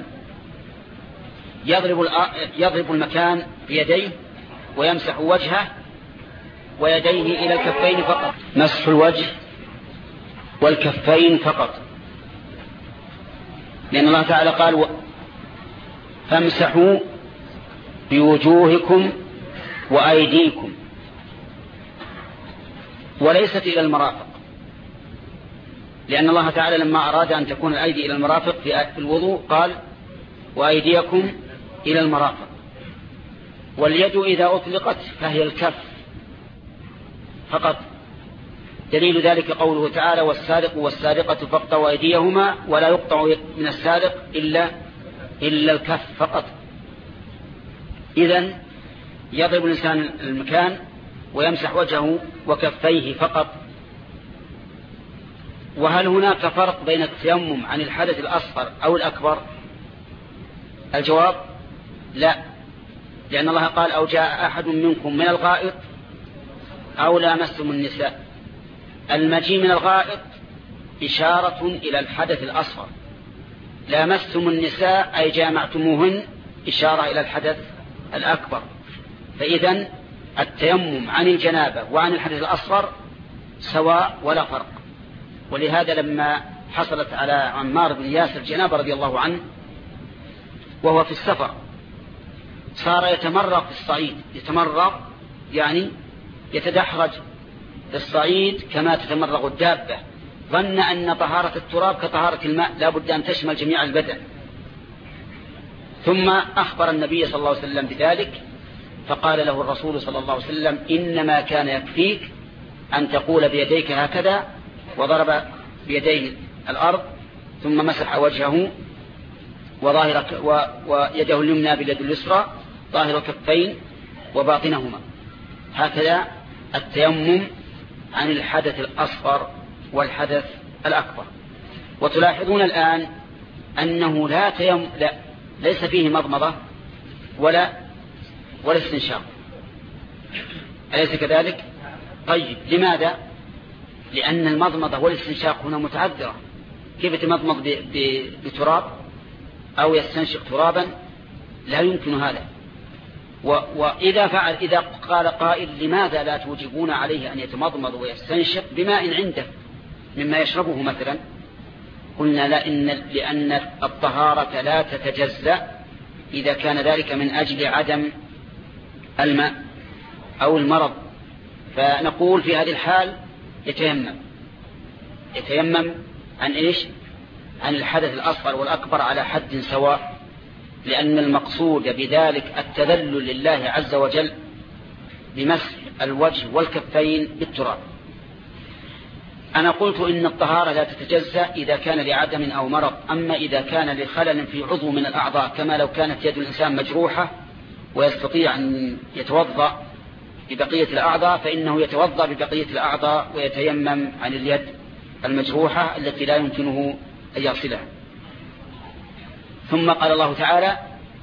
[SPEAKER 1] يضرب يضرب المكان بيديه ويمسح وجهه ويديه إلى الكفين فقط، مسح الوجه والكفين فقط، لأن الله تعالى قال: فامسحوا بوجوهكم وأيديكم، وليست إلى المرافق، لأن الله تعالى لما أراد أن تكون الأيدي إلى المرافق في الوضوء قال: وأيديكم إلى المرافق. واليد إذا أطلقت فهي الكف فقط. دليل ذلك قوله تعالى: والسارق والسارقة فاقطعوا أيديهما ولا يقطع من السارق إلا إلا الكف فقط. إذن يضرب الإنسان المكان ويمسح وجهه وكفيه فقط. وهل هناك فرق بين التيمم عن الحدث الأصغر أو الأكبر؟ الجواب: لا، لأن الله قال: أو جاء أحد منكم من الغائط أو لامستم النساء. المجيء من الغائط إشارة إلى الحدث الأصغر، لامستم النساء أي جامعتموهن إشارة إلى الحدث الأكبر. فإذن التيمم عن الجنابة وعن الحدث الأصغر سواء ولا فرق. ولهذا لما حصلت على عمار بن ياسر جنابة رضي الله عنه وهو في السفر صار يتمرغ في الصعيد، يتمرغ يعني يتدحرج في الصعيد كما تتمرغ الدابة، ظن أن طهارة التراب كطهارة الماء لا بد أن تشمل جميع البدن. ثم أخبر النبي صلى الله عليه وسلم بذلك فقال له الرسول صلى الله عليه وسلم: إنما كان يكفيك أن تقول بيديك هكذا، وضرب بيديه الأرض ثم مسح وجهه وظاهر ويده اليمنى باليد اليسرى ظاهر كفين وباطنهما. هكذا التيمم عن الحدث الأصغر والحدث الأكبر. وتلاحظون الآن أنه لا تيمم، لا ليس فيه مضمضة ولا ولا استنشاق، أليس كذلك؟ طيب، لماذا؟ لأن المضمضة والاستنشاق هنا متعذرة. كيف يتمضمض بتراب أو يستنشق ترابا؟ لا يمكن هذا. وإذا فعل إذا قال قائل: لماذا لا توجبون عليه أن يتمضمض ويستنشق بماء عنده مما يشربه مثلا؟ قلنا: لا، إن لأن الطهارة لا تتجزأ إذا كان ذلك من أجل عدم الماء أو المرض. فنقول في هذه الحال يتيمم يتيمم عن إيش؟ عن الحدث الأصغر والأكبر على حد سواء، لأن المقصود بذلك التذلل لله عز وجل بمسح الوجه والكفين بالتراب. أنا قلت إن الطهارة لا تتجزأ إذا كان لعدم أو مرض، أما إذا كان لخلل في عضو من الأعضاء، كما لو كانت يد الإنسان مجروحة ويستطيع أن يتوضأ ببقية الأعضاء فإنه يتوضأ ببقية الأعضاء ويتيمم عن اليد المجروحة التي لا يمكنه أن يغسلها. ثم قال الله تعالى: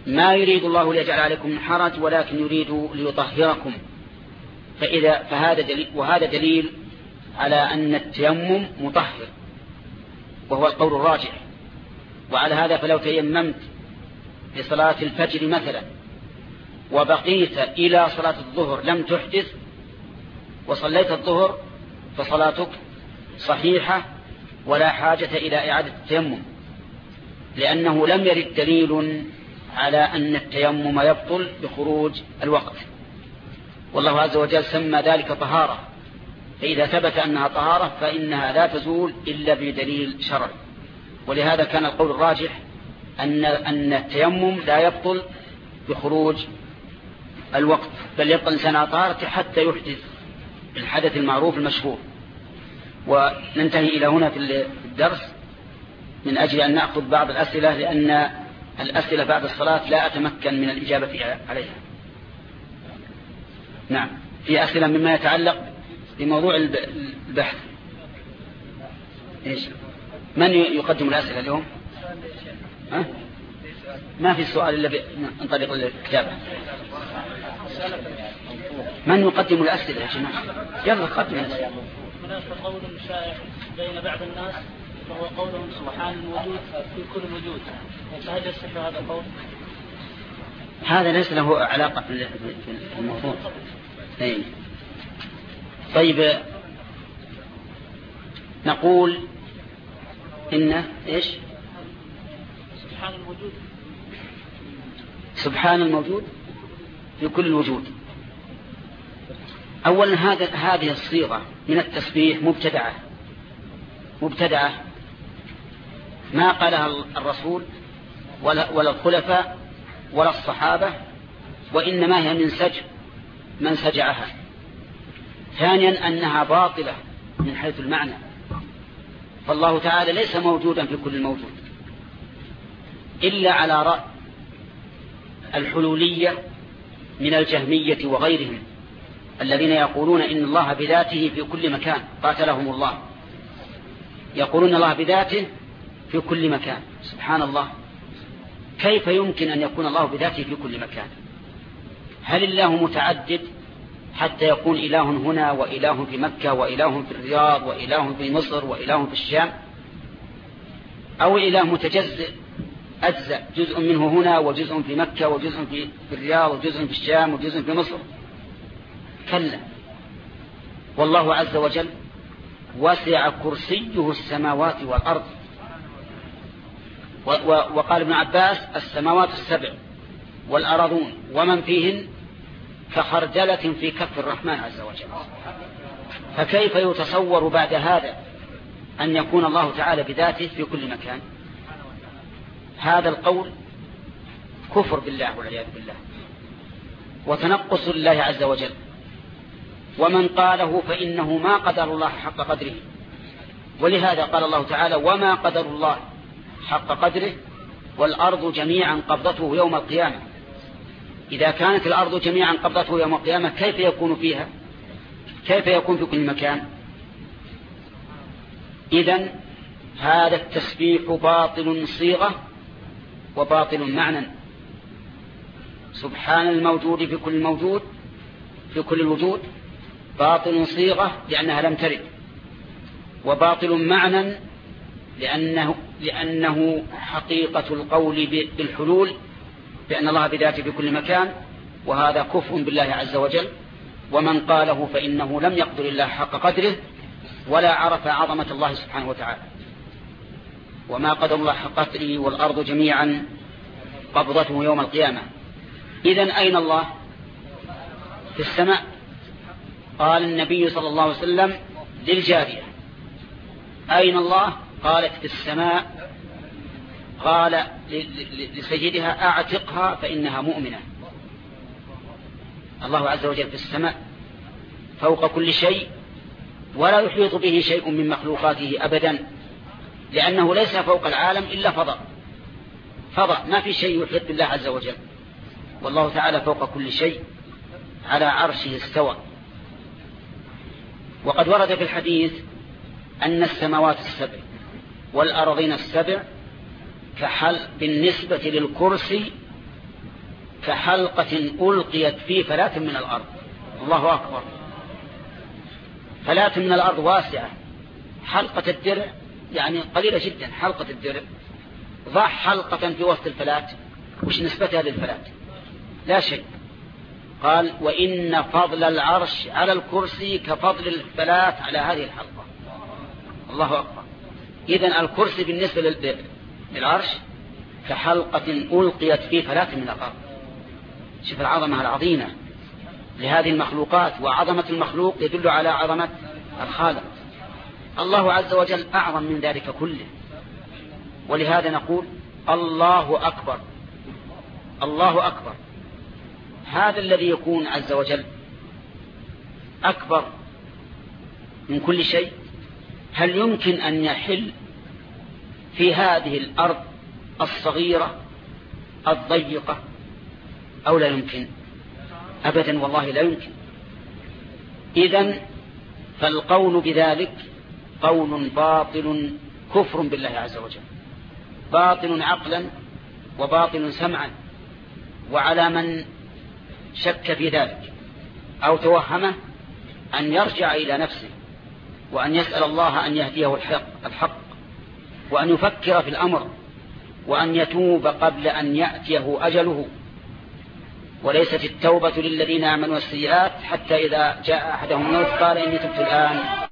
[SPEAKER 1] ما يريد الله ليجعل عليكم من حرج ولكن يريد ليطهركم. فإذا فهذا دليل، وهذا دليل على أن التيمم مطهر، وهو القول الراجح. وعلى هذا فلو تيممت لصلاة الفجر مثلا وبقيت إلى صلاة الظهر لم تحدث وصليت الظهر فصلاتك صحيحة ولا حاجة إلى إعادة التيمم، لأنه لم يرد دليل على أن التيمم يبطل بخروج الوقت. والله عز وجل سمى ذلك طهارة، فإذا ثبت أنها طهارة فإنها لا تزول إلا بدليل شرعي. ولهذا كان القول الراجح أن أن التيمم لا يبطل بخروج الوقت، بل يبقى الإنسان على طهارته حتى يحدث الحدث المعروف المشهور. وننتهي إلى هنا في الدرس من أجل أن نأخذ بعض الأسئلة، لأن الأسئلة بعد الصلاة لا أتمكن من الإجابة عليها. نعم، في أسئلة مما يتعلق بموضوع البحث. إيش؟ من يقدم الأسئلة اليوم؟ ها؟ ما في سؤال إلا عن طريق الكتابة. من يقدم الأسئلة يا جماعة؟ يلا قدم الأسئلة.
[SPEAKER 2] هناك قول شائع بين بعض الناس وهو قولهم سبحان الوجود في كل وجود، فهل يصح هذا القول؟
[SPEAKER 1] هذا ليس له علاقة في الموضوع. أي. طيب، نقول إن إيش؟
[SPEAKER 2] سبحان الوجود
[SPEAKER 1] سبحان الموجود في كل الوجود. أولا هذا هذه الصيغة من التسبيح مبتدعة مبتدعة ما قالها الرسول ولا, ولا الخلفاء ولا الصحابة، وإنما هي من سجع من سجعها. ثانيا أنها باطلة من حيث المعنى، فالله تعالى ليس موجودا في كل الموجود إلا على رأي الحلولية من الجهمية وغيرهم الذين يقولون إن الله بذاته في كل مكان، قاتلهم الله، يقولون الله بذاته في كل مكان. سبحان الله، كيف يمكن أن يكون الله بذاته في كل مكان؟ هل الله متعدد حتى يكون إله هنا وإله في مكة وإله في الرياض وإله في مصر وإله في الشام؟ أو إله متجزئ أجزاء، جزء منه هنا وجزء في مكة وجزء في الرياض وجزء في الشام وجزء في مصر؟ كلا، والله عز وجل وسع كرسيه السماوات والأرض. وقال ابن عباس السماوات السبع والأرضون ومن فيهن كخردلة في كف الرحمن عز وجل. فكيف يتصور بعد هذا أن يكون الله تعالى بذاته في كل مكان؟ هذا القول كفر بالله والعياذ بالله وتنقص لله عز وجل. ومن قاله فإنه ما قدر الله حق قدره، ولهذا قال الله تعالى وما قدر الله حق قدره والأرض جميعا قبضته يوم القيامة. إذا كانت الأرض جميعا قبضته يوم القيامة كيف يكون فيها؟ كيف يكون في كل مكان؟ إذن هذا التسبيح باطل صيغة وباطل معنى. سبحان الموجود في كل موجود في كل الوجود باطل صيغة لأنها لم ترد، وباطل معنى لأنه, لأنه حقيقة القول بالحلول بأن الله بذاته في كل مكان، وهذا كفر بالله عز وجل. ومن قاله فإنه لم يقدر الله حق قدره ولا عرف عظمة الله سبحانه وتعالى. وما قدر الله حق قدره والأرض جميعا قبضته يوم القيامة. إذن أين الله؟ في السماء. قال النبي صلى الله عليه وسلم للجارية أين الله؟ قالت في السماء. قال لسيدها أعتقها فإنها مؤمنة. الله عز وجل في السماء فوق كل شيء ولا يحيط به شيء من مخلوقاته أبدا، لأنه ليس فوق العالم إلا فضاء فضاء ما في شيء يحيط بالله عز وجل. والله تعالى فوق كل شيء على عرشه استوى. وقد ورد في الحديث أن السماوات السبع والأرضين السبع كحل بالنسبة للكرسي كحلقة ألقيت في فلاة من الأرض. الله أكبر. فلاة من الأرض واسعة، حلقة الدرع يعني قليلة جدا. حلقة الدرع ضع حلقة في وسط الفلاة، وش نسبتها للفلاة؟ لا شيء. قال وإن فضل العرش على الكرسي كفضل الفلاة على هذه الحلقة. الله أكبر. إذن الكرسي بالنسبة للعرش كحلقة ألقيت في فلاة من الأرض. شوف العظمة العظيمة لهذه المخلوقات، وعظمة المخلوق يدل على عظمة الخالق. الله عز وجل أعظم من ذلك كله، ولهذا نقول الله أكبر. الله أكبر. هذا الذي يكون عز وجل أكبر من كل شيء، هل يمكن أن يحل في هذه الأرض الصغيرة الضيقة أو لا يمكن؟ أبدا والله لا يمكن. إذن فالقول بذلك قول باطل كفر بالله عز وجل، باطل عقلا وباطل سمعا. وعلى من شك في ذلك أو توهمه أن يرجع إلى نفسه، وأن يسأل الله أن يهديه الحق, الحق وأن يفكر في الأمر، وأن يتوب قبل أن يأتيه أجله. وليست التوبة للذين آمنوا السيئات حتى إذا جاء أحدهم الموت قال إني تبت الآن